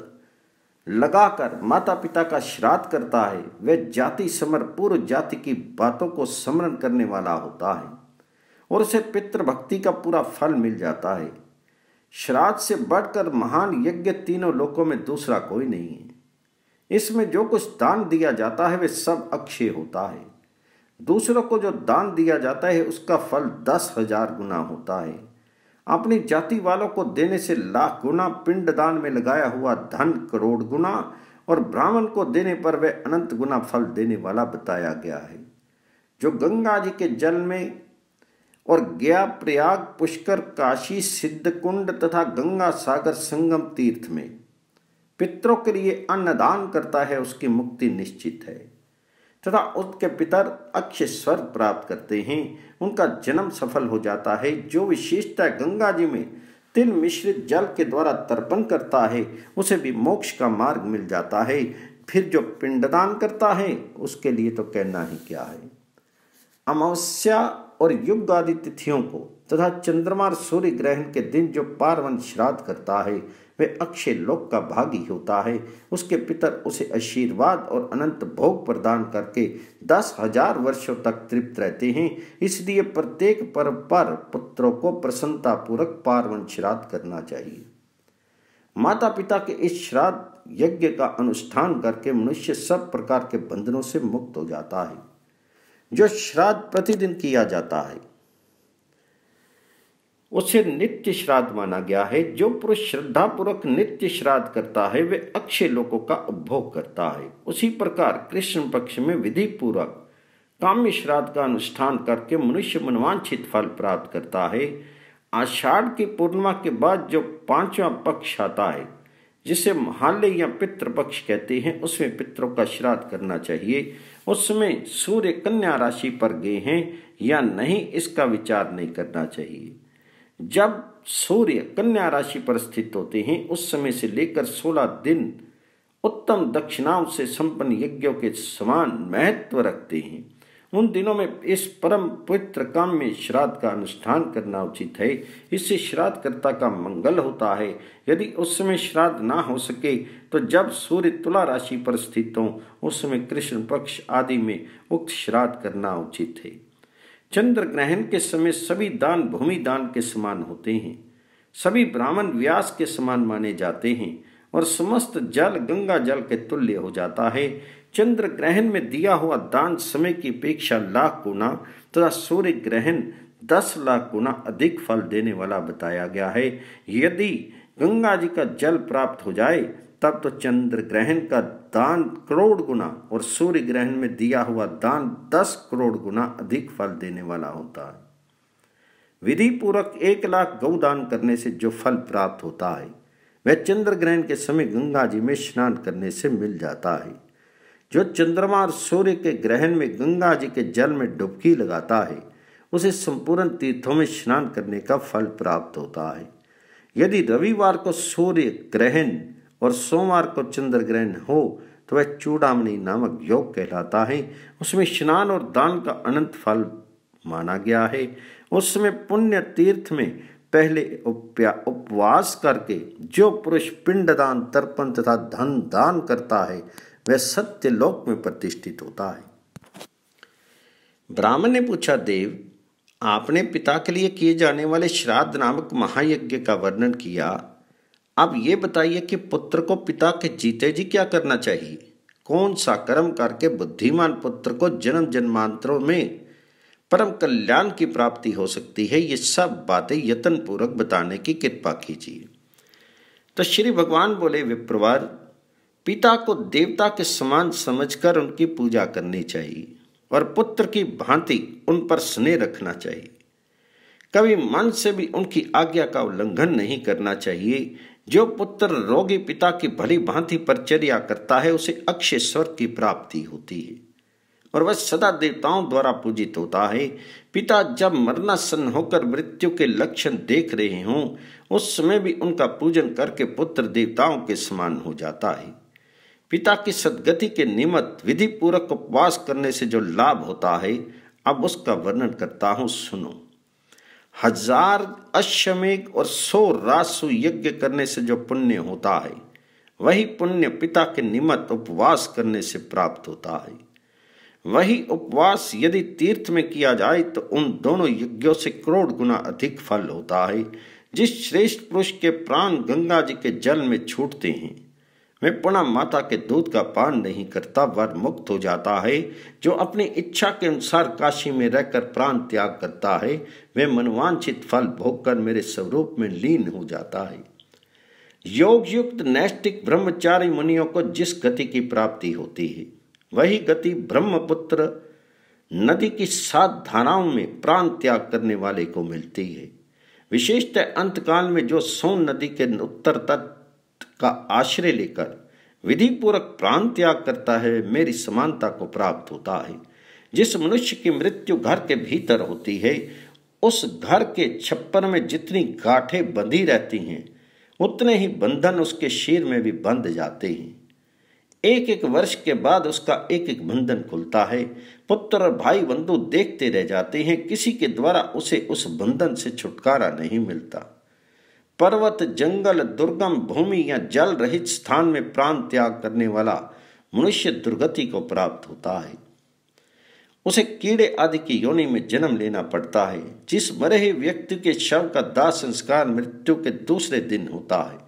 लगाकर माता पिता का श्राद्ध करता है वह जाति समर पूर्व जाति की बातों को स्मरण करने वाला होता है और उसे पितृभक्ति का पूरा फल मिल जाता है। श्राद्ध से बढ़कर महान यज्ञ तीनों लोकों में दूसरा कोई नहीं है। इसमें जो कुछ दान दिया जाता है वह सब अक्षय होता है। दूसरों को जो दान दिया जाता है उसका फल दस हजार गुना होता है। अपनी जाति वालों को देने से लाख गुना, पिंड दान में लगाया हुआ धन करोड़ गुना और ब्राह्मण को देने पर वह अनंत गुना फल देने वाला बताया गया है। जो गंगा जी के जल में और गया, प्रयाग, पुष्कर, काशी, सिद्धकुंड तथा गंगा सागर संगम तीर्थ में पितरों के लिए अन्नदान करता है उसकी मुक्ति निश्चित है तथा उसके पितर अक्षय स्वर्ग प्राप्त करते हैं, उनका जन्म सफल हो जाता है। जो विशेषता गंगा जी में तिल मिश्रित जल के द्वारा तर्पण करता है उसे भी मोक्ष का मार्ग मिल जाता है। फिर जो पिंडदान करता है उसके लिए तो कहना ही क्या है। अमावस्या और युग आदि तिथियों को तथा चंद्रमा और सूर्य ग्रहण के दिन जो पार्वन श्राद्ध करता है वह अक्षय लोक का भागी होता है। उसके पितर उसे आशीर्वाद और अनंत भोग प्रदान करके दस हजार वर्षों तक तृप्त रहते हैं। इसलिए प्रत्येक पर्व पर पुत्रों को प्रसन्नता पूर्वक पार्वन श्राद्ध करना चाहिए। माता पिता के इस श्राद्ध यज्ञ का अनुष्ठान करके मनुष्य सब प्रकार के बंधनों से मुक्त हो जाता है। जो श्राद्ध प्रतिदिन किया जाता है उसे नित्य श्राद्ध माना गया है। जो पुरुष श्रद्धा पूर्वक नित्य श्राद्ध करता है वे अक्षय लोकों का उपभोग करता है। उसी प्रकार कृष्ण पक्ष में विधि पूर्वक काम्य श्राद्ध का अनुष्ठान करके मनुष्य मनवांछित फल प्राप्त करता है। आषाढ़ की पूर्णिमा के बाद जो पांचवा पक्ष आता है जिसे महालय या पितृपक्ष कहते हैं उसमें पितरों का श्राद्ध करना चाहिए। उसमें सूर्य कन्या राशि पर गए हैं या नहीं इसका विचार नहीं करना चाहिए। जब सूर्य कन्या राशि पर स्थित होते हैं उस समय से लेकर सोलह दिन उत्तम दक्षिणाओं से संपन्न यज्ञों के समान महत्व रखते हैं उन दिनों में इस परम पवित्र काम में श्राद्ध का अनुष्ठान करना उचित है। इससे श्राद्धकर्ता का मंगल होता है। यदि उस समय श्राद्ध ना हो सके तो जब सूर्य तुला राशि पर स्थित हो उस समय कृष्ण पक्ष आदि में उक्त श्राद्ध करना उचित है। चंद्र ग्रहण के समय सभी दान भूमि दान के समान होते हैं। सभी ब्राह्मण व्यास के समान माने जाते हैं और समस्त जल गंगा जल के तुल्य हो जाता है। चंद्र ग्रहण में दिया हुआ दान समय की अपेक्षा लाख गुना तथा सूर्य ग्रहण दस लाख गुना अधिक फल देने वाला बताया गया है। यदि गंगा जी का जल प्राप्त हो जाए तब तो चंद्र ग्रहण का दान करोड़ गुना और सूर्य ग्रहण में दिया हुआ दान दस करोड़ गुना अधिक फल देने वाला होता है। विधि पूर्वक एक लाख गौदान करने से जो फल प्राप्त होता है वह चंद्र ग्रहण के समय गंगा जी में स्नान करने से मिल जाता है। जो चंद्रमा और सूर्य के ग्रहण में गंगा जी के जल में डुबकी लगाता है उसे संपूर्ण तीर्थों में स्नान करने का फल प्राप्त होता है। यदि रविवार को सूर्य ग्रहण और सोमवार को चंद्र ग्रहण हो तो वह चूड़ामणि नामक योग कहलाता है। उसमें स्नान और दान का अनंत फल माना गया है। उस समय पुण्य तीर्थ में पहले उपवास करके जो पुरुष पिंडदान तर्पण तथा धन दान करता है वह सत्य लोक में प्रतिष्ठित होता है। ब्राह्मण ने पूछा, देव आपने पिता के लिए किए जाने वाले श्राद्ध नामक महायज्ञ का वर्णन किया। अब ये बताइए कि पुत्र को पिता के जीते जी क्या करना चाहिए? कौन सा कर्म करके बुद्धिमान पुत्र को जन्म जन्मांतरों में परम कल्याण की प्राप्ति हो सकती है? ये सब बातें यत्न पूर्वक बताने की कृपा कीजिए। तो श्री भगवान बोले, विप्रवर, पिता को देवता के समान समझकर उनकी पूजा करनी चाहिए और पुत्र की भांति उन पर स्नेह रखना चाहिए। कभी मन से भी उनकी आज्ञा का उल्लंघन नहीं करना चाहिए। जो पुत्र रोगी पिता की भली भांति परिचर्या करता है उसे अक्षय स्वर्ग की प्राप्ति होती है और वह सदा देवताओं द्वारा पूजित होता है। पिता जब मरणासन्न होकर मृत्यु के लक्षण देख रहे हों उस समय भी उनका पूजन करके पुत्र देवताओं के समान हो जाता है। पिता की सद्गति के निमित्त विधि पूर्वक उपवास करने से जो लाभ होता है अब उसका वर्णन करता हूं, सुनो। हजार अश्वमेघ और सौ रासु यज्ञ करने से जो पुण्य होता है वही पुण्य पिता के निमित्त उपवास करने से प्राप्त होता है। वही उपवास यदि तीर्थ में किया जाए तो उन दोनों यज्ञों से करोड़ गुना अधिक फल होता है। जिस श्रेष्ठ पुरुष के प्राण गंगा जी के जल में छूटते हैं वह पुनः माता के दूध का पान नहीं करता, वर मुक्त हो जाता है। जो अपनी इच्छा के अनुसार काशी में रहकर प्राण त्याग करता है वह मनवांछित फल भोगकर मेरे स्वरूप में लीन हो जाता है। योग युक्त नैष्टिक ब्रह्मचारी मुनियों को जिस गति की प्राप्ति होती है वही गति ब्रह्मपुत्र नदी की सात धाराओं में प्राण त्याग करने वाले को मिलती है। विशेषतः अंतकाल में जो सोन नदी के उत्तर तट का आश्रय लेकर विधि पूर्वक प्राण त्याग करता है मेरी समानता को प्राप्त होता है। जिस मनुष्य की मृत्यु घर के भीतर होती है उस घर के छप्पर में जितनी गांठें बंधी रहती हैं उतने ही बंधन उसके शीर में भी बंध जाते हैं। एक एक वर्ष के बाद उसका एक एक बंधन खुलता है। पुत्र और भाई बंधु देखते रह जाते हैं, किसी के द्वारा उसे उस बंधन से छुटकारा नहीं मिलता। पर्वत जंगल दुर्गम भूमि या जल रहित स्थान में प्राण त्याग करने वाला मनुष्य दुर्गति को प्राप्त होता है। उसे कीड़े आदि की योनि में जन्म लेना पड़ता है। जिस मरे हुए व्यक्ति के शव का दाह संस्कार मृत्यु के दूसरे दिन होता है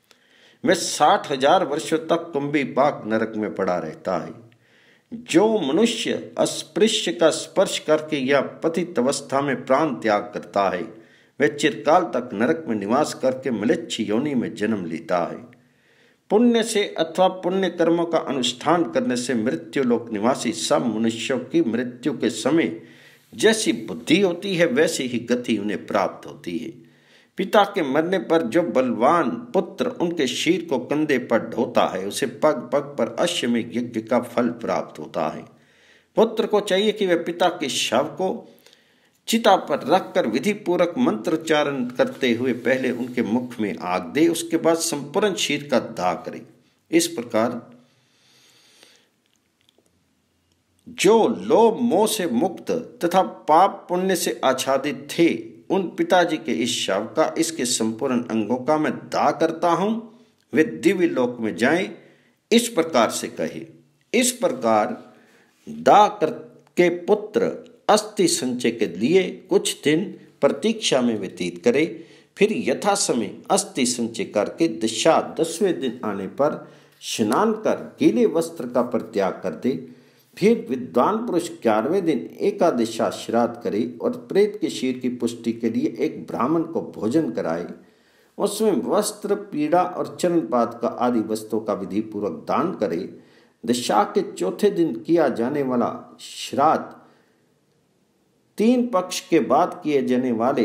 वह साठ हजार वर्षों तक कुंभी पाक नरक में पड़ा रहता है। जो मनुष्य अस्पृश्य का स्पर्श करके या पतित अवस्था में प्राण त्याग करता है वह चिरकाल तक नरक में निवास करके म्लेच्छ योनि में जन्म लेता है। पुण्य से अथवा पुण्य कर्मों का अनुष्ठान करने से मृत्यु लोक निवासी सब मनुष्यों की मृत्यु के समय जैसी बुद्धि होती है वैसी ही गति उन्हें प्राप्त होती है। पिता के मरने पर जो बलवान पुत्र उनके शीर को कंधे पर ढोता है उसे पग पग पर अश्वमेघ यज्ञ का फल प्राप्त होता है। पुत्र को चाहिए कि वह पिता के शव को चिता पर रखकर विधि पूर्वक मंत्रोच्चारण करते हुए पहले उनके मुख में आग दे, उसके बाद संपूर्ण शीर का दाह करे। इस प्रकार जो लोभ मोह से मुक्त तथा पाप पुण्य से आच्छादित थे, उन पिताजी के इस शव का, इसके संपूर्ण अंगों का मैं दाह करता हूं, वे दिव्य लोक में जाएं, इस प्रकार से कहे। इस प्रकार दाह करके पुत्र अस्थि संचय के लिए कुछ दिन प्रतीक्षा में व्यतीत करे, फिर यथा समय अस्थि संचय करके दशा दसवें दिन आने पर स्नान कर गीले वस्त्र का परित्याग कर दे। फिर विद्वान पुरुष ग्यारहवें दिन एकादशा श्राद्ध करे और प्रेत के शीर की पुष्टि के लिए एक ब्राह्मण को भोजन कराए। उसमें वस्त्र, पीड़ा और चरणपाद का आदि वस्तुओं का विधि पूर्वक दान करे। दशा के चौथे दिन किया जाने वाला श्राद्ध तीन पक्ष के बाद किए जाने वाले,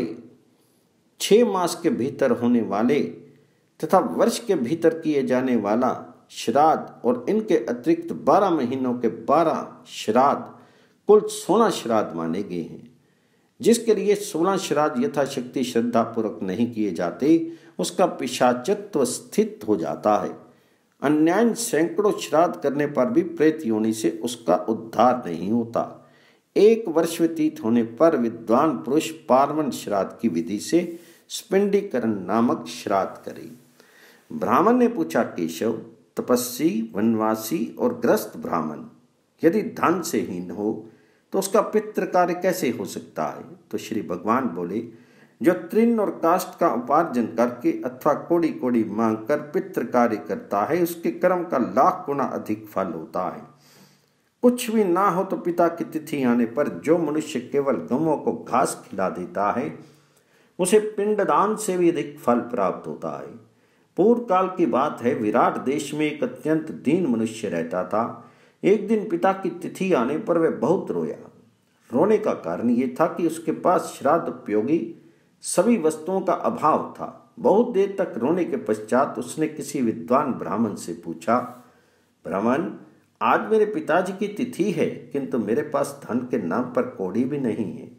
छह मास के भीतर होने वाले तथा वर्ष के भीतर किए जाने वाला श्राद्ध और इनके अतिरिक्त बारह महीनों के बारह श्राद्ध कुल सोलह श्राद्ध माने गए हैं। जिसके लिए सोलह श्राद्ध यथाशक्ति श्रद्धा पूर्वक नहीं किए जाते, उसका पिशाचत्व स्थित हो जाता है। अन्याय सैकड़ों श्राद्ध करने पर भी प्रेत योनि से उसका उद्धार नहीं होता। एक वर्ष व्यतीत होने पर विद्वान पुरुष पार्वन श्राद्ध की विधि से स्पिंडीकरण नामक श्राद्ध करे। ब्राह्मण ने पूछा, केशव, तपस्वी, वनवासी और ग्रस्त ब्राह्मण यदि धन से हीन हो तो उसका पितृ कार्य कैसे हो सकता है? तो श्री भगवान बोले, जो तृण और काष्ठ का उपार्जन करके अथवा कोड़ी कोड़ी मांग कर पितृ कार्य करता है, उसके कर्म का लाख गुना अधिक फल होता है। कुछ भी ना हो तो पिता की तिथि आने पर जो मनुष्य केवल गौओं को घास खिला देता है, उसे पिंडदान से भी अधिक फल प्राप्त होता है। पूर्व काल की बात है, विराट देश में एक अत्यंत दीन मनुष्य रहता था। एक दिन पिता की तिथि आने पर वह बहुत रोया। रोने का कारण ये था कि उसके पास श्राद्ध उपयोगी सभी वस्तुओं का अभाव था। बहुत देर तक रोने के पश्चात उसने किसी विद्वान ब्राह्मण से पूछा, ब्राह्मण, आज मेरे पिताजी की तिथि है, किंतु मेरे पास धन के नाम पर कौड़ी भी नहीं है।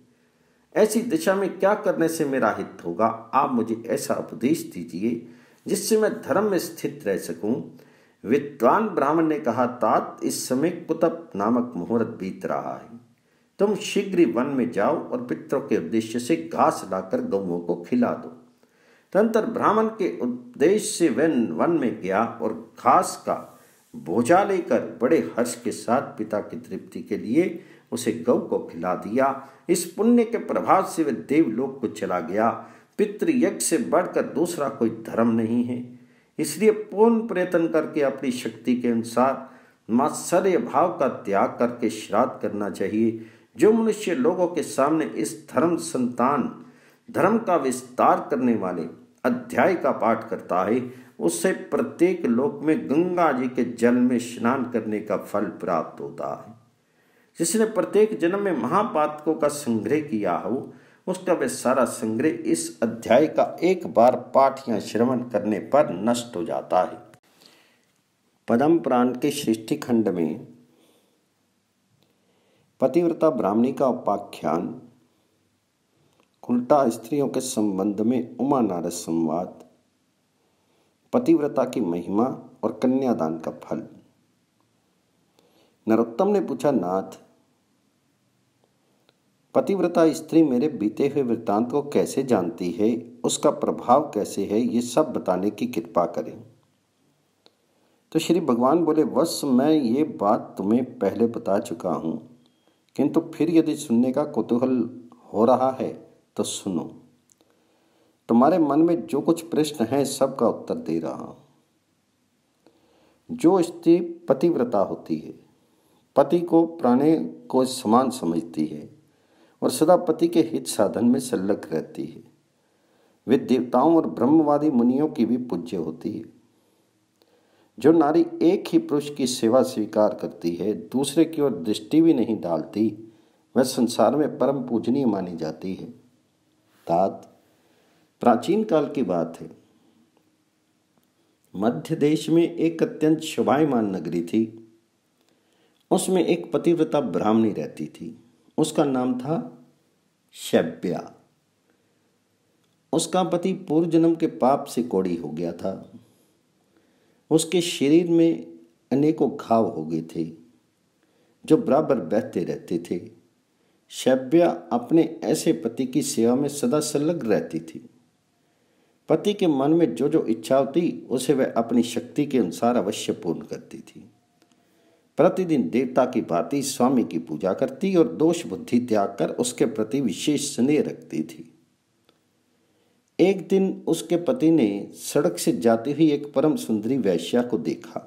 ऐसी दिशा में क्या करने से मेरा हित होगा? आप मुझे ऐसा उपदेश दीजिए जिससे मैं धर्म में स्थित रह सकूं। विद्वान ब्राह्मण ने कहा, तात, इस समय कुतप नामक मुहूर्त बीत रहा है। तुम शीघ्र वन में जाओ और पितरों के उद्देश्य से घास लाकर गौओं को खिला दो। तदंतर ब्राह्मण के उपदेश से वह वन में गया और घास का बोझा लेकर बड़े हर्ष के साथ पिता की तृप्ति के लिए उसे गौ को खिला दिया। इस पुण्य के प्रभाव से वह देवलोक को चला गया। पितृयज्ञ से बढ़कर दूसरा कोई धर्म नहीं है, इसलिए पूर्ण प्रयत्न करके अपनी शक्ति के अनुसार मात्सर्य भाव का त्याग करके श्राद्ध करना चाहिए। जो मनुष्य लोगों के सामने इस धर्म संतान धर्म का विस्तार करने वाले अध्याय का पाठ करता है, उससे प्रत्येक लोक में गंगा जी के जल में स्नान करने का फल प्राप्त होता है। जिसने प्रत्येक जन्म में महापातकों का संग्रह किया हो, उसका वह सारा संग्रह इस अध्याय का एक बार पाठ या श्रवण करने पर नष्ट हो जाता है। पद्म पुराण के सृष्टि खंड में पतिव्रता ब्राह्मणी का उपाख्यान, उल्टा स्त्रियों के संबंध में उमा नारद संवाद, पतिव्रता की महिमा और कन्यादान का फल। नरोत्तम ने पूछा, नाथ, पतिव्रता स्त्री मेरे बीते हुए वृत्तांत को कैसे जानती है, उसका प्रभाव कैसे है, ये सब बताने की कृपा करें। तो श्री भगवान बोले, वत्स, मैं ये बात तुम्हें पहले बता चुका हूं, किंतु फिर यदि सुनने का कुतूहल हो रहा है तो सुनो। तुम्हारे मन में जो कुछ प्रश्न है सबका उत्तर दे रहा हूं। जो स्त्री पतिव्रता होती है, पति को प्राणे को समान समझती है और सदा पति के हित साधन में संलग्न रहती है, वे देवताओं और ब्रह्मवादी मुनियों की भी पूज्य होती है। जो नारी एक ही पुरुष की सेवा स्वीकार करती है, दूसरे की ओर दृष्टि भी नहीं डालती, वह संसार में परम पूजनीय मानी जाती है। तात, प्राचीन काल की बात है। मध्य देश में एक अत्यंत शोभायमान नगरी थी। उसमें एक पतिव्रता ब्राह्मणी रहती थी। उसका नाम था शैब्या। उसका पति पूर्व जन्म के पाप से कोढ़ी हो गया था। उसके शरीर में अनेकों घाव हो गए थे। जो बराबर बहते रहते थे। शैब्या अपने ऐसे पति की सेवा में सदा संलग्न रहती थी। पति के मन में जो जो इच्छा होती उसे वह अपनी शक्ति के अनुसार अवश्य पूर्ण करती थी। प्रतिदिन देवता की भांति स्वामी की पूजा करती और दोष बुद्धि त्याग कर उसके प्रति विशेष स्नेह रखती थी। एक दिन उसके पति ने सड़क से जाती हुई एक परम सुंदरी वेश्या को देखा।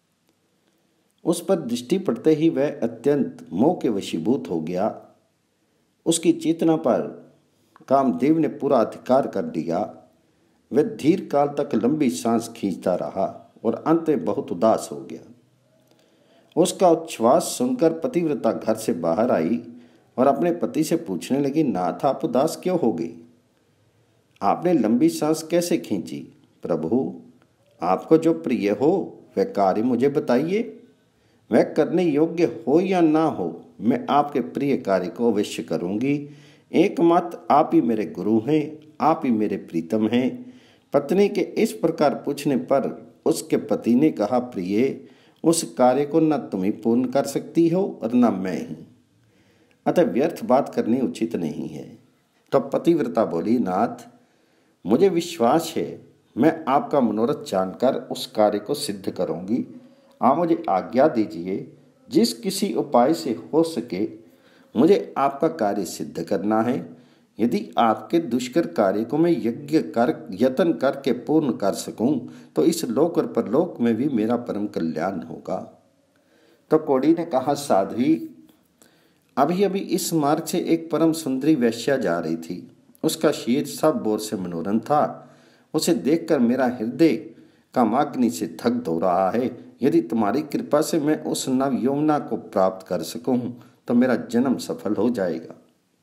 उस पर दृष्टि पड़ते ही वह अत्यंत मोह के वशीभूत हो गया। उसकी चेतना पर कामदेव ने पूरा अधिकार कर लिया। वह धीर काल तक लंबी सांस खींचता रहा और अंत में बहुत उदास हो गया। उसका उच्छ्वास सुनकर पतिव्रता घर से बाहर आई और अपने पति से पूछने लगी, नाथ आप उदास क्यों हो गए? आपने लंबी सांस कैसे खींची? प्रभु, आपको जो प्रिय हो वह कार्य मुझे बताइए। वह करने योग्य हो या ना हो, मैं आपके प्रिय कार्य को अवश्य करूंगी। एकमात्र आप ही मेरे गुरु हैं, आप ही मेरे प्रीतम हैं। पत्नी के इस प्रकार पूछने पर उसके पति ने कहा, प्रिय, उस कार्य को न तुम ही पूर्ण कर सकती हो और न मैं ही, अतः व्यर्थ बात करनी उचित नहीं है। तो पतिव्रता बोली, नाथ, मुझे विश्वास है मैं आपका मनोरथ जानकर उस कार्य को सिद्ध करूंगी। आप मुझे आज्ञा दीजिए, जिस किसी उपाय से हो सके मुझे आपका कार्य सिद्ध करना है। यदि आपके दुष्कर कार्य को मैं यज्ञ कर यत्न करके पूर्ण कर सकूं तो इस लोक और परलोक में भी मेरा परम कल्याण होगा। तो कौड़ी ने कहा, साध्वी, अभी अभी इस मार्ग से एक परम सुंदरी वेश्या जा रही थी। उसका शीर सब बोर से मनोरम था। उसे देखकर मेरा हृदय कामाग्नि से थक धो रहा है। यदि तुम्हारी कृपा से मैं उस नव यौवना को प्राप्त कर सकूं तो मेरा जन्म सफल हो जाएगा।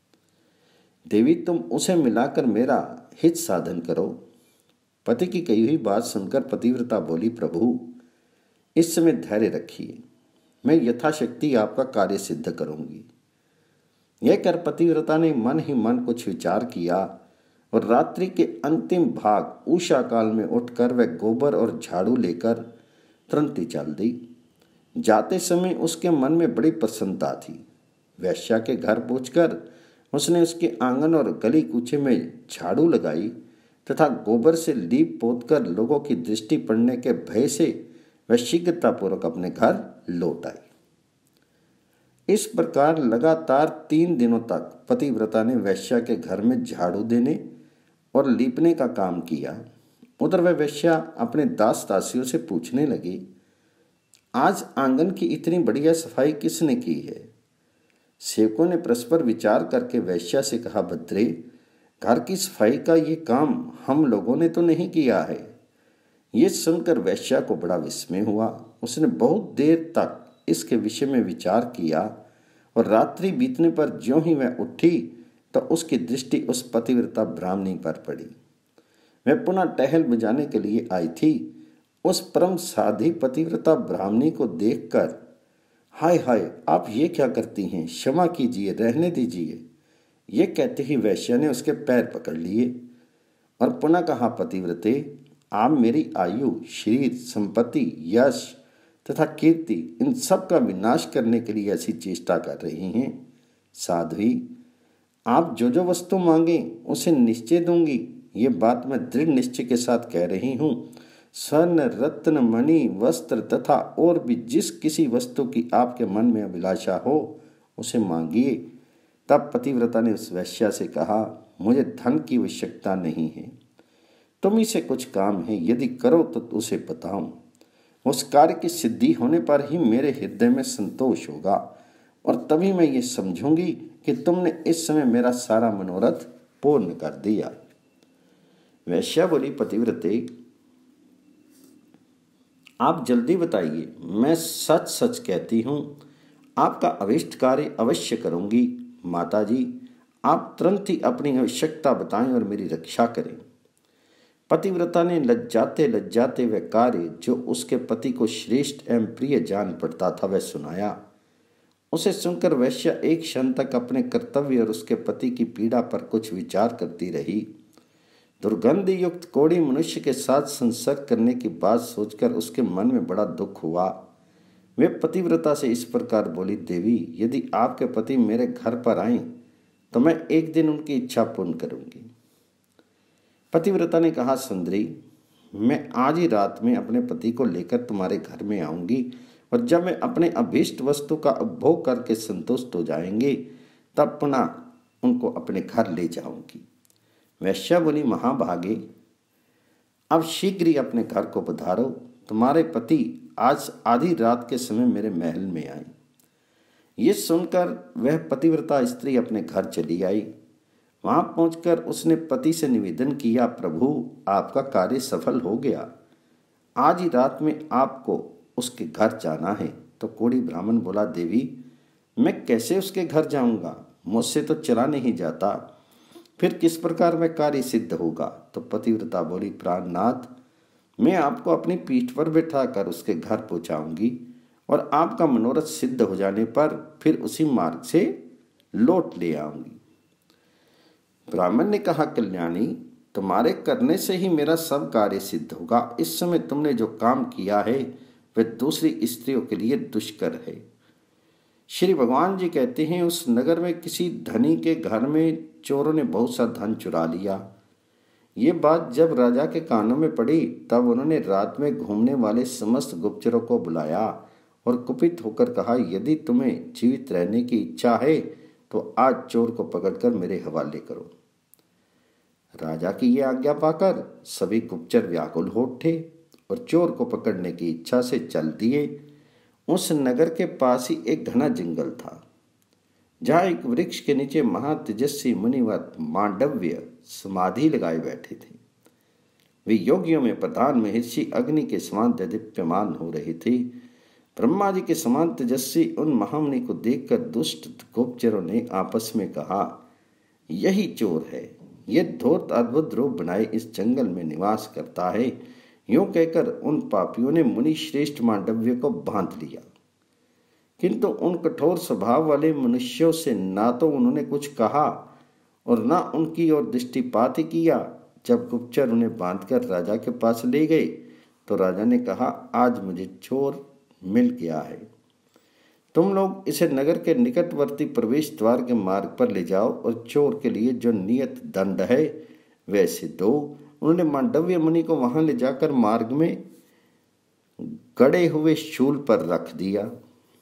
देवी, तुम उसे मिलाकर मेरा हित साधन करो। पति की कही हुई बात सुनकर पतिव्रता बोली, प्रभु, इस समय धैर्य रखिए, मैं यथाशक्ति आपका कार्य सिद्ध करूंगी। यह कर पतिव्रता ने मन ही मन कुछ विचार किया और रात्रि के अंतिम भाग उषा काल में उठकर वह गोबर और झाड़ू लेकर तुरंत ही चल दी। जाते समय उसके मन में बड़ी प्रसन्नता थी। वैश्या के घर पहुंचकर उसने उसके आंगन और गली कूचे में झाड़ू लगाई तथा गोबर से लीप पोतकर लोगों की दृष्टि पड़ने के भय से वह शीघ्रतापूर्वक अपने घर लौट आई। इस प्रकार लगातार तीन दिनों तक पतिव्रता ने वैश्या के घर में झाड़ू देने और लीपने का काम किया। उधर वह वैश्या अपने दास दासियों से पूछने लगी, आज आंगन की इतनी बढ़िया सफाई किसने की है? सेवकों ने परस्पर विचार करके वैश्या से कहा, भद्रे, घर की सफाई का ये काम हम लोगों ने तो नहीं किया है। ये सुनकर वैश्या को बड़ा विस्मय हुआ। उसने बहुत देर तक इसके विषय में विचार किया और रात्रि बीतने पर ज्यों ही वह उठी तो उसकी दृष्टि उस पतिव्रता ब्राह्मणी पर पड़ी। वह पुनः टहल बजाने के लिए आई थी। उस परम साधी पतिव्रता ब्राह्मणी को देखकर, हाय हाय, आप ये क्या करती हैं? क्षमा कीजिए, रहने दीजिए। ये कहते ही वैश्या ने उसके पैर पकड़ लिए और पुनः कहा, पतिव्रते, आप मेरी आयु, शरीर, संपत्ति, यश तथा कीर्ति, इन सब का विनाश करने के लिए ऐसी चेष्टा कर रही हैं। साध्वी, आप जो जो वस्तु मांगे उसे निश्चय दूंगी। ये बात मैं दृढ़ निश्चय के साथ कह रही हूँ। स्वर्ण, रत्न, मणि, वस्त्र तथा और भी जिस किसी वस्तु की आपके मन में अभिलाषा हो उसे मांगिए। तब पतिव्रता ने उस वैश्या से कहा, मुझे धन की आवश्यकता नहीं है, तुम ही से कुछ काम है, यदि करो तो उसे बताऊं। उस कार्य की सिद्धि होने पर ही मेरे हृदय में संतोष होगा और तभी मैं ये समझूंगी कि तुमने इस समय मेरा सारा मनोरथ पूर्ण कर दिया। वैश्या बोली, पतिव्रते, आप जल्दी बताइए, मैं सच सच कहती हूँ, आपका अभिष्ट कार्य अवश्य करूँगी। माता जी, आप तुरंत ही अपनी आवश्यकता बताएं और मेरी रक्षा करें। पतिव्रता ने लज्जाते लज्जाते वह कार्य जो उसके पति को श्रेष्ठ एवं प्रिय जान पड़ता था वह सुनाया। उसे सुनकर वैश्या एक क्षण तक अपने कर्तव्य और उसके पति की पीड़ा पर कुछ विचार करती रही। दुर्गंध युक्त कोढ़ी मनुष्य के साथ संसर्ग करने की बात सोचकर उसके मन में बड़ा दुख हुआ। वे पतिव्रता से इस प्रकार बोली, देवी यदि आपके पति मेरे घर पर आए तो मैं एक दिन उनकी इच्छा पूर्ण करूंगी। पतिव्रता ने कहा, सुंदरी मैं आज ही रात में अपने पति को लेकर तुम्हारे घर में आऊंगी और जब मैं अपने अभीष्ट वस्तु का उपभोग करके संतुष्ट हो जाएंगे तब पुनः उनको अपने घर ले जाऊंगी। वैश्या बोली, महाभागे अब शीघ्र ही अपने घर को पधारो, तुम्हारे पति आज आधी रात के समय मेरे महल में आए। ये सुनकर वह पतिव्रता स्त्री अपने घर चली आई। वहां पहुंचकर उसने पति से निवेदन किया, प्रभु आपका कार्य सफल हो गया, आज ही रात में आपको उसके घर जाना है। तो कोढ़ी ब्राह्मण बोला, देवी मैं कैसे उसके घर जाऊंगा, मुझसे तो चला नहीं जाता, फिर किस प्रकार वह कार्य सिद्ध होगा। तो पतिव्रता बोली, प्राणनाथ मैं आपको अपनी पीठ पर बैठाकर उसके घर पहुंचाऊंगी और आपका मनोरथ सिद्ध हो जाने पर फिर उसी मार्ग से लौट ले आऊंगी। ब्राह्मण ने कहा, कल्याणी तुम्हारे करने से ही मेरा सब कार्य सिद्ध होगा। इस समय तुमने जो काम किया है वह दूसरी स्त्रियों के लिए दुष्कर है। श्री भगवान जी कहते हैं, उस नगर में किसी धनी के घर में चोरों ने बहुत सा धन चुरा लिया। ये बात जब राजा के कानों में पड़ी तब उन्होंने रात में घूमने वाले समस्त गुप्तचरों को बुलाया और कुपित होकर कहा, यदि तुम्हें जीवित रहने की इच्छा है तो आज चोर को पकड़कर मेरे हवाले करो। राजा की यह आज्ञा पाकर सभी गुप्तचर व्याकुल हो उठे और चोर को पकड़ने की इच्छा से चल दिए। उस नगर के पास ही एक घना जंगल था, जहाँ एक वृक्ष के नीचे महातेजस्वी मुनिवर मांडव्य समाधि लगाए बैठे थे। वे योगियों में प्रधान महर्षि अग्नि के समान दीप्यमान हो रहे थे। ब्रह्मा जी के समान तेजस्वी उन महामुनि को देखकर दुष्ट गुप्तचरों ने आपस में कहा, यही चोर है, यह धूर्त अद्भुत रूप बनाए इस जंगल में निवास करता है। यूं कहकर उन पापियों ने मुनि श्रेष्ठ मांडव्य को बांध लिया, किंतु उन कठोर स्वभाव वाले मनुष्यों से ना तो उन्होंने कुछ कहा और ना उनकी ओर दृष्टिपात ही किया। जब गुप्तचर उन्हें बांधकर राजा के पास ले गए तो राजा ने कहा, आज मुझे चोर मिल गया है, तुम लोग इसे नगर के निकटवर्ती प्रवेश द्वार के मार्ग पर ले जाओ और चोर के लिए जो नियत दंड है वैसे दो। उन्होंने मांडव्य मुनि को वहां ले जाकर मार्ग में गड़े हुए शूल पर रख दिया।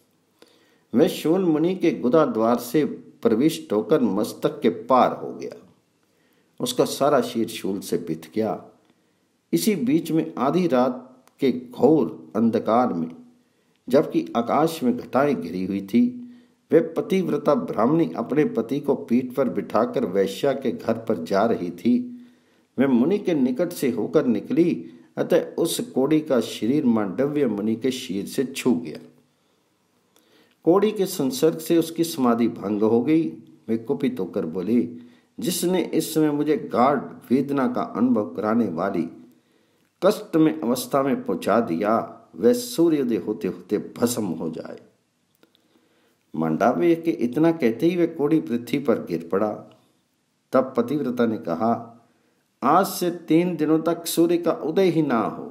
वह शूल मुनि के गुदा द्वार से प्रविष्ट होकर मस्तक के पार हो गया। उसका सारा शीर शूल से बिथ गया। इसी बीच में आधी रात के घोर अंधकार में, जबकि आकाश में घटाएं घिरी हुई थी, वह पतिव्रता ब्राह्मणी अपने पति को पीठ पर बिठाकर वैश्या के घर पर जा रही थी। वह मुनि के निकट से होकर निकली, अतः उस कोढ़ी का शरीर मांडव्य मुनि के शीर से छू गया। कोढ़ी के संसर्ग से उसकी समाधि भंग हो गई। वे कुपित होकर बोले, जिसने इस समय मुझे गाढ़ वेदना का अनुभव कराने वाली कष्ट में अवस्था में पहुंचा दिया, वह सूर्योदय होते होते भस्म हो जाए। मांडव्य के इतना कहते ही वह कोढ़ी पृथ्वी पर गिर पड़ा। तब पतिव्रता ने कहा, आज से तीन दिनों तक सूर्य का उदय ही ना हो।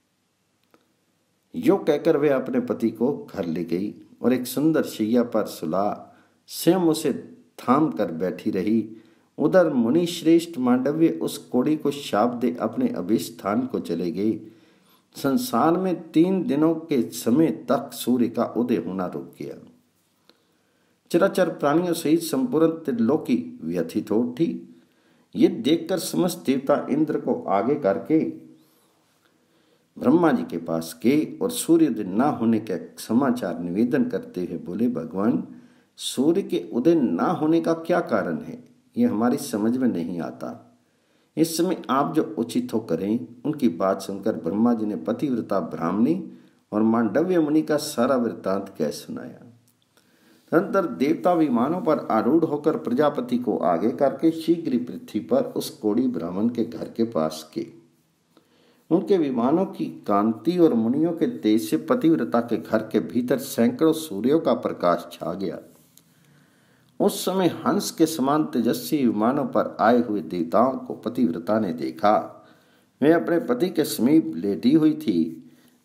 यो कहकर वे अपने पति को घर ले गई और एक सुंदर शैया पर सुला स्वयं उसे थाम कर बैठी रही। उधर मुनि श्रेष्ठ मांडव्य उस कोढ़ी को शाप दे अपने अभिस्थान को चले गए। संसार में तीन दिनों के समय तक सूर्य का उदय होना रुक गया। चराचर प्राणियों सहित संपूर्ण त्रिलोकी व्यथित हो उठी। ये देखकर समस्त देवता इंद्र को आगे करके ब्रह्मा जी के पास गए और सूर्योदय न होने का समाचार निवेदन करते हुए बोले, भगवान सूर्य के उदय न होने का क्या कारण है, ये हमारी समझ में नहीं आता। इस समय आप जो उचित हो करें। उनकी बात सुनकर ब्रह्मा जी ने पतिव्रता ब्राह्मणी और मांडव्य मुनि का सारा वृत्तांत कह सुनाया। तदनंतर देवता विमानों पर आरूढ़ होकर प्रजापति को आगे करके शीघ्र ही पृथ्वी पर उस कोढ़ी ब्राह्मण के घर के पास गए। उनके विमानों की कांति और मुनियों के तेज से पतिव्रता के घर के भीतर सैकड़ों सूर्यों का प्रकाश छा गया। उस समय हंस के समान तेजस्वी विमानों पर आए हुए देवताओं को पतिव्रता ने देखा। वे अपने पति के समीप लेटी हुई थी।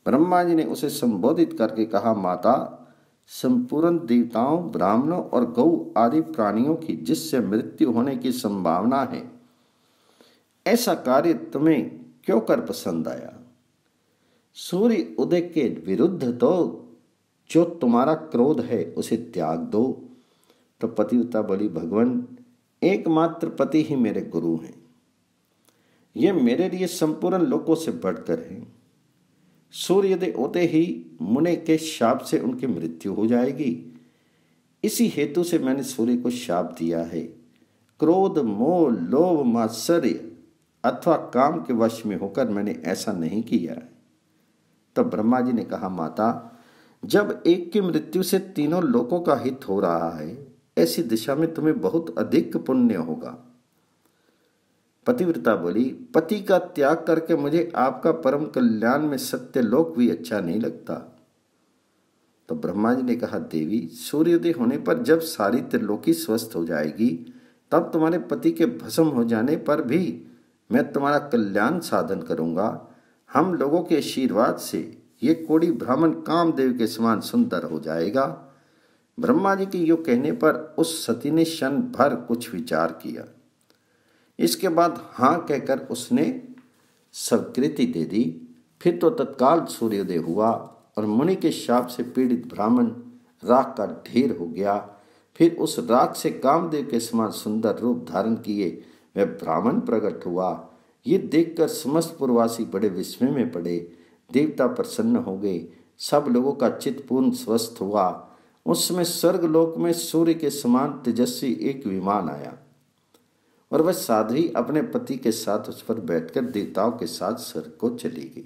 ब्रह्मा जी ने उसे संबोधित करके कहा, माता, संपूर्ण देवताओं, ब्राह्मणों और गौ आदि प्राणियों की जिससे मृत्यु होने की संभावना है, ऐसा कार्य तुम्हें क्यों कर पसंद आया? सूर्य उदय के विरुद्ध तो जो तुम्हारा क्रोध है उसे त्याग दो। तो पतिव्रता बोली, भगवान, एकमात्र पति ही मेरे गुरु हैं, ये मेरे लिए संपूर्ण लोकों से बढ़कर हैं। सूर्योदय होते ही मुनि के शाप से उनकी मृत्यु हो जाएगी, इसी हेतु से मैंने सूर्य को शाप दिया है। क्रोध, मोह, लोभ, मात्सर्य अथवा काम के वश में होकर मैंने ऐसा नहीं किया है। तो ब्रह्मा जी ने कहा, माता, जब एक की मृत्यु से तीनों लोकों का हित हो रहा है, ऐसी दिशा में तुम्हें बहुत अधिक पुण्य होगा। पतिव्रता बोली, पति का त्याग करके मुझे आपका परम कल्याण में सत्य लोक भी अच्छा नहीं लगता। तो ब्रह्मा जी ने कहा, देवी, सूर्योदय होने पर जब सारी त्रिलोकी स्वस्थ हो जाएगी, तब तुम्हारे पति के भस्म हो जाने पर भी मैं तुम्हारा कल्याण साधन करूंगा। हम लोगों के आशीर्वाद से ये कोड़ी ब्राह्मण कामदेव के समान सुंदर हो जाएगा। ब्रह्मा जी के यो कहने पर उस सती ने क्षण भर कुछ विचार किया। इसके बाद हाँ कहकर उसने स्वीकृति दे दी। फिर तो तत्काल सूर्योदय हुआ और मुनि के शाप से पीड़ित ब्राह्मण राख का ढेर हो गया। फिर उस राख से कामदेव के समान सुंदर रूप धारण किए वह ब्राह्मण प्रकट हुआ। ये देखकर समस्त पुरवासी बड़े विस्मय में पड़े। देवता प्रसन्न हो गए, सब लोगों का चित्त पूर्ण स्वस्थ हुआ। उस समय स्वर्गलोक में सूर्य के समान तेजस्वी एक विमान आया और वह साध्वी अपने पति के साथ उस पर बैठकर देवताओं के साथ स्वर्ग को चली गई।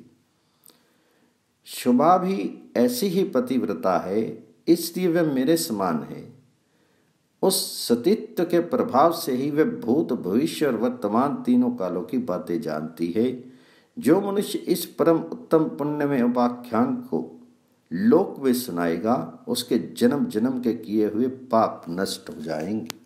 शुभा भी ऐसी ही पतिव्रता है, इसलिए वह मेरे समान है। उस सतीत्व के प्रभाव से ही वह भूत, भविष्य और वर्तमान तीनों कालों की बातें जानती है। जो मनुष्य इस परम उत्तम पुण्य में उपाख्यान को लोक में सुनाएगा, उसके जन्म जन्म के किए हुए पाप नष्ट हो जाएंगे।